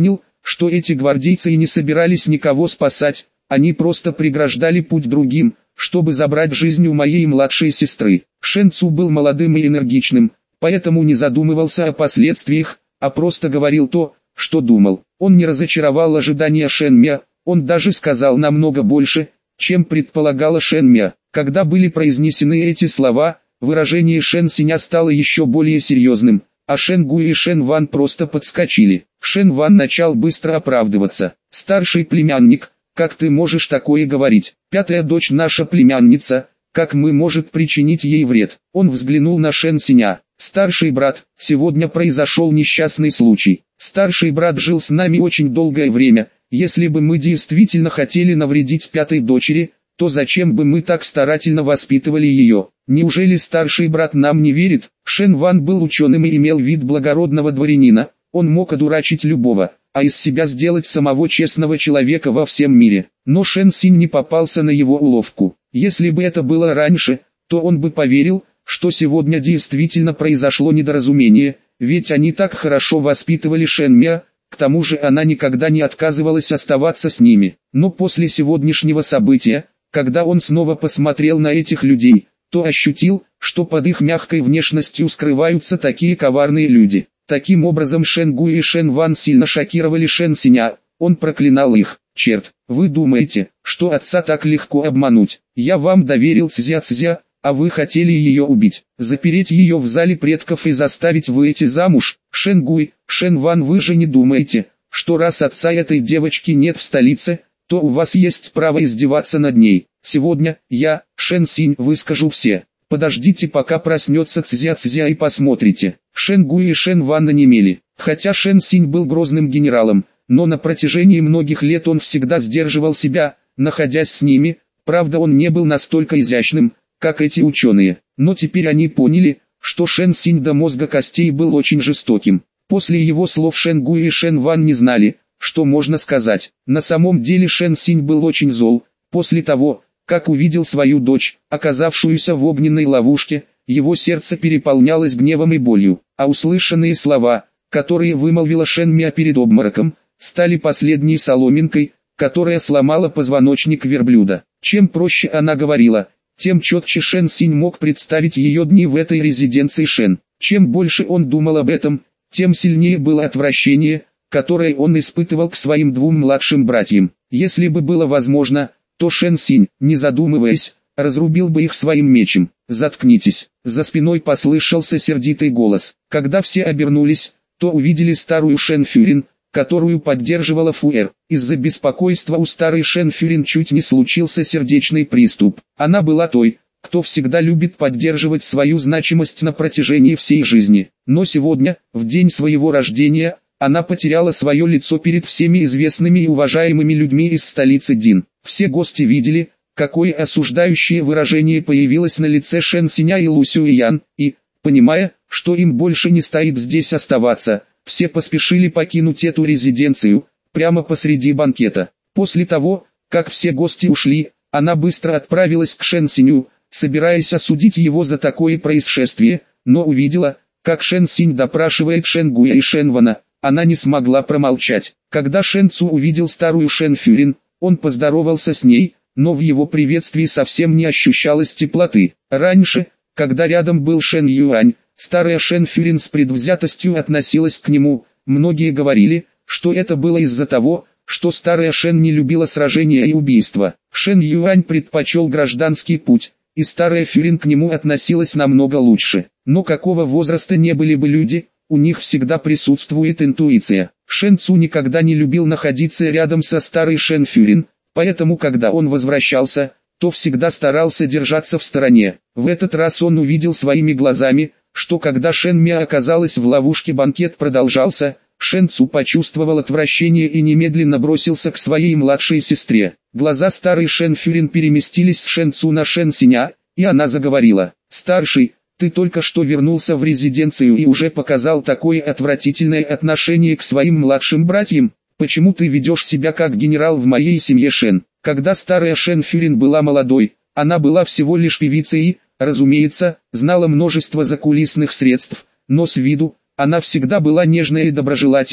что эти гвардейцы и не собирались никого спасать, они просто преграждали путь другим, чтобы забрать жизнь у моей младшей сестры. Шэн Цу был молодым и энергичным, поэтому не задумывался о последствиях, а просто говорил то, что думал. Он не разочаровал ожидания Шэн Мя, он даже сказал намного больше, чем предполагала Шэн Мя. Когда были произнесены эти слова, выражение Шэн Синя стало еще более серьезным, а Шэн Гуй и Шэн Ван просто подскочили. Шэн Ван начал быстро оправдываться. «Старший племянник, как ты можешь такое говорить? Пятая дочь наша племянница, как мы может причинить ей вред?» Он взглянул на Шэн Синя. «Старший брат, сегодня произошел несчастный случай. Старший брат жил с нами очень долгое время. Если бы мы действительно хотели навредить пятой дочери, то зачем бы мы так старательно воспитывали ее? Неужели старший брат нам не верит?» Шэн Ван был ученым и имел вид благородного дворянина. Он мог одурачить любого, а из себя сделать самого честного человека во всем мире. Но Шэн Синь не попался на его уловку. Если бы это было раньше, то он бы поверил, что сегодня действительно произошло недоразумение, ведь они так хорошо воспитывали Шэн Мя, к тому же она никогда не отказывалась оставаться с ними. Но после сегодняшнего события, когда он снова посмотрел на этих людей, то ощутил, что под их мягкой внешностью скрываются такие коварные люди. Таким образом Шэн Гуй и Шэн Ван сильно шокировали Шэн Синя, он проклинал их. «Черт, вы думаете, что отца так легко обмануть? Я вам доверил Цзя-Цзя, а вы хотели ее убить, запереть ее в зале предков и заставить выйти замуж? Шэн Гуй, Шэн Ван, вы же не думаете, что раз отца этой девочки нет в столице, то у вас есть право издеваться над ней? Сегодня, я, Шэн Синь, выскажу все. Подождите, пока проснется Цзя-Цзя, и посмотрите». Шэн Гуй и Шэн Ван онемели. Хотя Шэн Синь был грозным генералом, но на протяжении многих лет он всегда сдерживал себя, находясь с ними. Правда, он не был настолько изящным, как эти ученые. Но теперь они поняли, что Шэн Синь до мозга костей был очень жестоким. После его слов Шэн Гуй и Шэн Ван не знали, что можно сказать. На самом деле Шэн Синь был очень зол. После того, как увидел свою дочь, оказавшуюся в огненной ловушке, его сердце переполнялось гневом и болью, а услышанные слова, которые вымолвила Шэн Мя перед обмороком, стали последней соломинкой, которая сломала позвоночник верблюда. Чем проще она говорила, тем четче Шэн Синь мог представить ее дни в этой резиденции Шэн. Чем больше он думал об этом, тем сильнее было отвращение, которое он испытывал к своим двум младшим братьям. Если бы было возможно, то Шэн Синь, не задумываясь, разрубил бы их своим мечем. «Заткнитесь!» За спиной послышался сердитый голос. Когда все обернулись, то увидели старую Шэн Фюрин, которую поддерживала Фуэр. Из-за беспокойства у старой Шэн Фюрин чуть не случился сердечный приступ. Она была той, кто всегда любит поддерживать свою значимость на протяжении всей жизни. Но сегодня, в день своего рождения, она потеряла свое лицо перед всеми известными и уважаемыми людьми из столицы Дин. Все гости видели, какое осуждающее выражение появилось на лице Шэн Синя и Лу Сюэян, и, понимая, что им больше не стоит здесь оставаться, все поспешили покинуть эту резиденцию, прямо посреди банкета. После того, как все гости ушли, она быстро отправилась к Шэн Синю, собираясь осудить его за такое происшествие, но увидела, как Шэн Синь допрашивает Шэн Гуя и Шэн Вана. Она не смогла промолчать. Когда Шэн Цу увидел старую Шэн Фюрин, он поздоровался с ней, но в его приветствии совсем не ощущалось теплоты. Раньше, когда рядом был Шэн Юань, старая Шэн Фюрин с предвзятостью относилась к нему. Многие говорили, что это было из-за того, что старая Шэн не любила сражения и убийства. Шэн Юань предпочел гражданский путь, и старая Фюрин к нему относилась намного лучше. Но какого возраста не были бы люди, у них всегда присутствует интуиция. Шэн Цу никогда не любил находиться рядом со старой Шэн Фюрин, поэтому когда он возвращался, то всегда старался держаться в стороне. В этот раз он увидел своими глазами, что когда Шэн Мя оказалась в ловушке, банкет продолжался. Шэн Цу почувствовал отвращение и немедленно бросился к своей младшей сестре. Глаза старой Шэн Фюрин переместились с Шэн Цу на Шэн Синя, и она заговорила. «Старший, ты только что вернулся в резиденцию и уже показал такое отвратительное отношение к своим младшим братьям. Почему ты ведешь себя как генерал в моей семье Шэн?» Когда старая Шэн Фюрин была молодой, она была всего лишь певицей и, разумеется, знала множество закулисных средств, но с виду, она всегда была нежной и доброжелательной,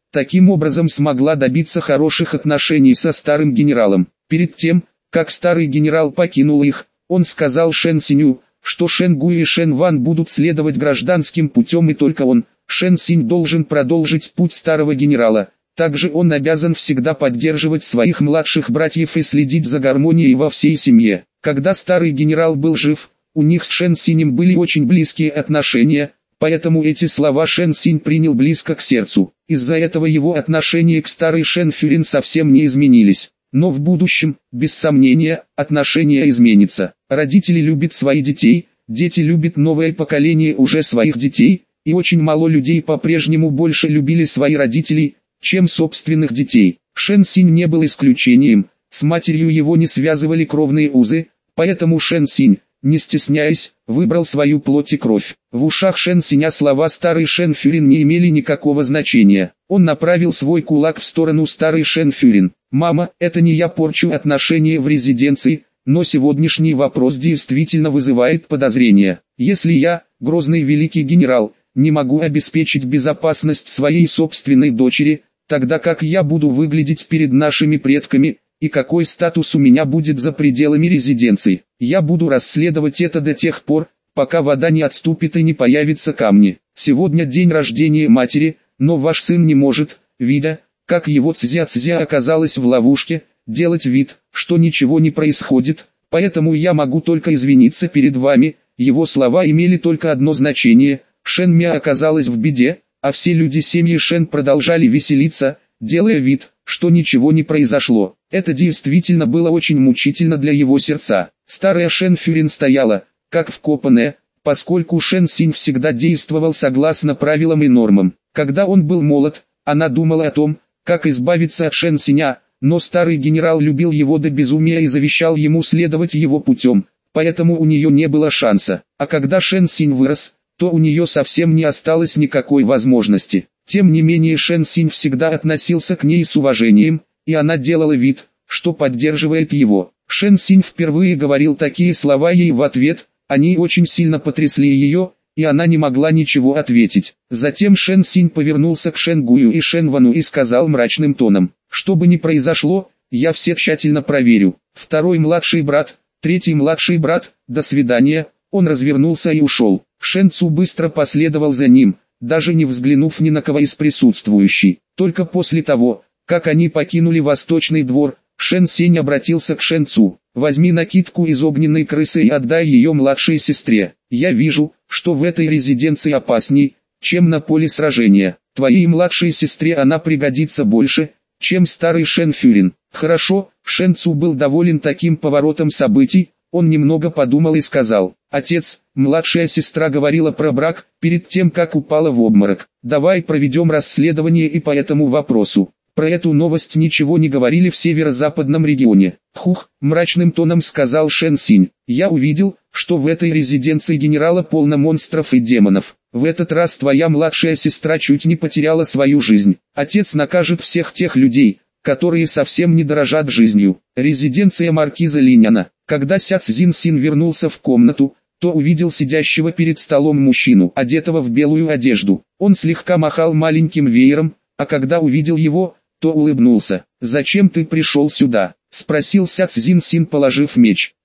таким образом смогла добиться хороших отношений со старым генералом. Перед тем, как старый генерал покинул их, он сказал Шэн Синю, что Шэн Гуй и Шэн Ван будут следовать гражданским путем, и только он, Шэн Синь, должен продолжить путь старого генерала. Также он обязан всегда поддерживать своих младших братьев и следить за гармонией во всей семье. Когда старый генерал был жив, у них с Шэн Синем были очень близкие отношения, поэтому эти слова Шэн Синь принял близко к сердцу. Из-за этого его отношения к старой Шэн Фюрин совсем не изменились. Но в будущем, без сомнения, отношения изменятся. Родители любят своих детей, дети любят новое поколение уже своих детей, и очень мало людей по-прежнему больше любили своих родителей, чем собственных детей. Шэн Синь не был исключением, с матерью его не связывали кровные узы, поэтому Шэн Синь, не стесняясь, выбрал свою плоть и кровь. В ушах Шэн Синя слова старой Шэн Фюрин не имели никакого значения. Он направил свой кулак в сторону старой Шэн Фюрин. «Мама, это не я порчу отношения в резиденции, но сегодняшний вопрос действительно вызывает подозрения. Если я, грозный великий генерал, не могу обеспечить безопасность своей собственной дочери, тогда как я буду выглядеть перед нашими предками, и какой статус у меня будет за пределами резиденции? Я буду расследовать это до тех пор, пока вода не отступит и не появятся камни. Сегодня день рождения матери, но ваш сын не может, видя, как его цзя-цзя оказалась в ловушке, делать вид, что ничего не происходит, поэтому я могу только извиниться перед вами». Его слова имели только одно значение: Шэн Мя оказалась в беде, а все люди семьи Шэн продолжали веселиться, делая вид, что ничего не произошло. Это действительно было очень мучительно для его сердца. Старая Шэн Фюрин стояла, как вкопанная, поскольку Шэн Синь всегда действовал согласно правилам и нормам. Когда он был молод, она думала о том, как избавиться от Шэн Синя, но старый генерал любил его до безумия и завещал ему следовать его путем, поэтому у нее не было шанса. А когда Шэн Синь вырос, то у нее совсем не осталось никакой возможности. Тем не менее Шэн Синь всегда относился к ней с уважением, и она делала вид, что поддерживает его. Шэн Синь впервые говорил такие слова ей в ответ, они очень сильно потрясли ее, и она не могла ничего ответить. Затем Шэн Синь повернулся к Шэн Гую и Шэн Вану и сказал мрачным тоном: «Что бы ни произошло, я все тщательно проверю. Второй младший брат, третий младший брат, до свидания». Он развернулся и ушел. Шэн Цу быстро последовал за ним, даже не взглянув ни на кого из присутствующих. Только после того, как они покинули Восточный двор, Шэн Синь обратился к Шэн Цу: «Возьми накидку из огненной крысы и отдай ее младшей сестре. Я вижу, что в этой резиденции опасней, чем на поле сражения. Твоей младшей сестре она пригодится больше, чем старый Шэн Фюрин». «Хорошо». Шэн Цу был доволен таким поворотом событий. Он немного подумал и сказал: «Отец, младшая сестра говорила про брак, перед тем как упала в обморок. Давай проведем расследование и по этому вопросу». Про эту новость ничего не говорили в северо-западном регионе. «Хух», мрачным тоном сказал Шэн Синь, «я увидел, что в этой резиденции генерала полно монстров и демонов. В этот раз твоя младшая сестра чуть не потеряла свою жизнь. Отец накажет всех тех людей, которые совсем не дорожат жизнью». Резиденция маркиза Линяна. Когда Ся Цзин Син вернулся в комнату, то увидел сидящего перед столом мужчину, одетого в белую одежду. Он слегка махал маленьким веером, а когда увидел его, то улыбнулся. «Зачем ты пришел сюда?» — спросил Ся Цзин Син, положив меч.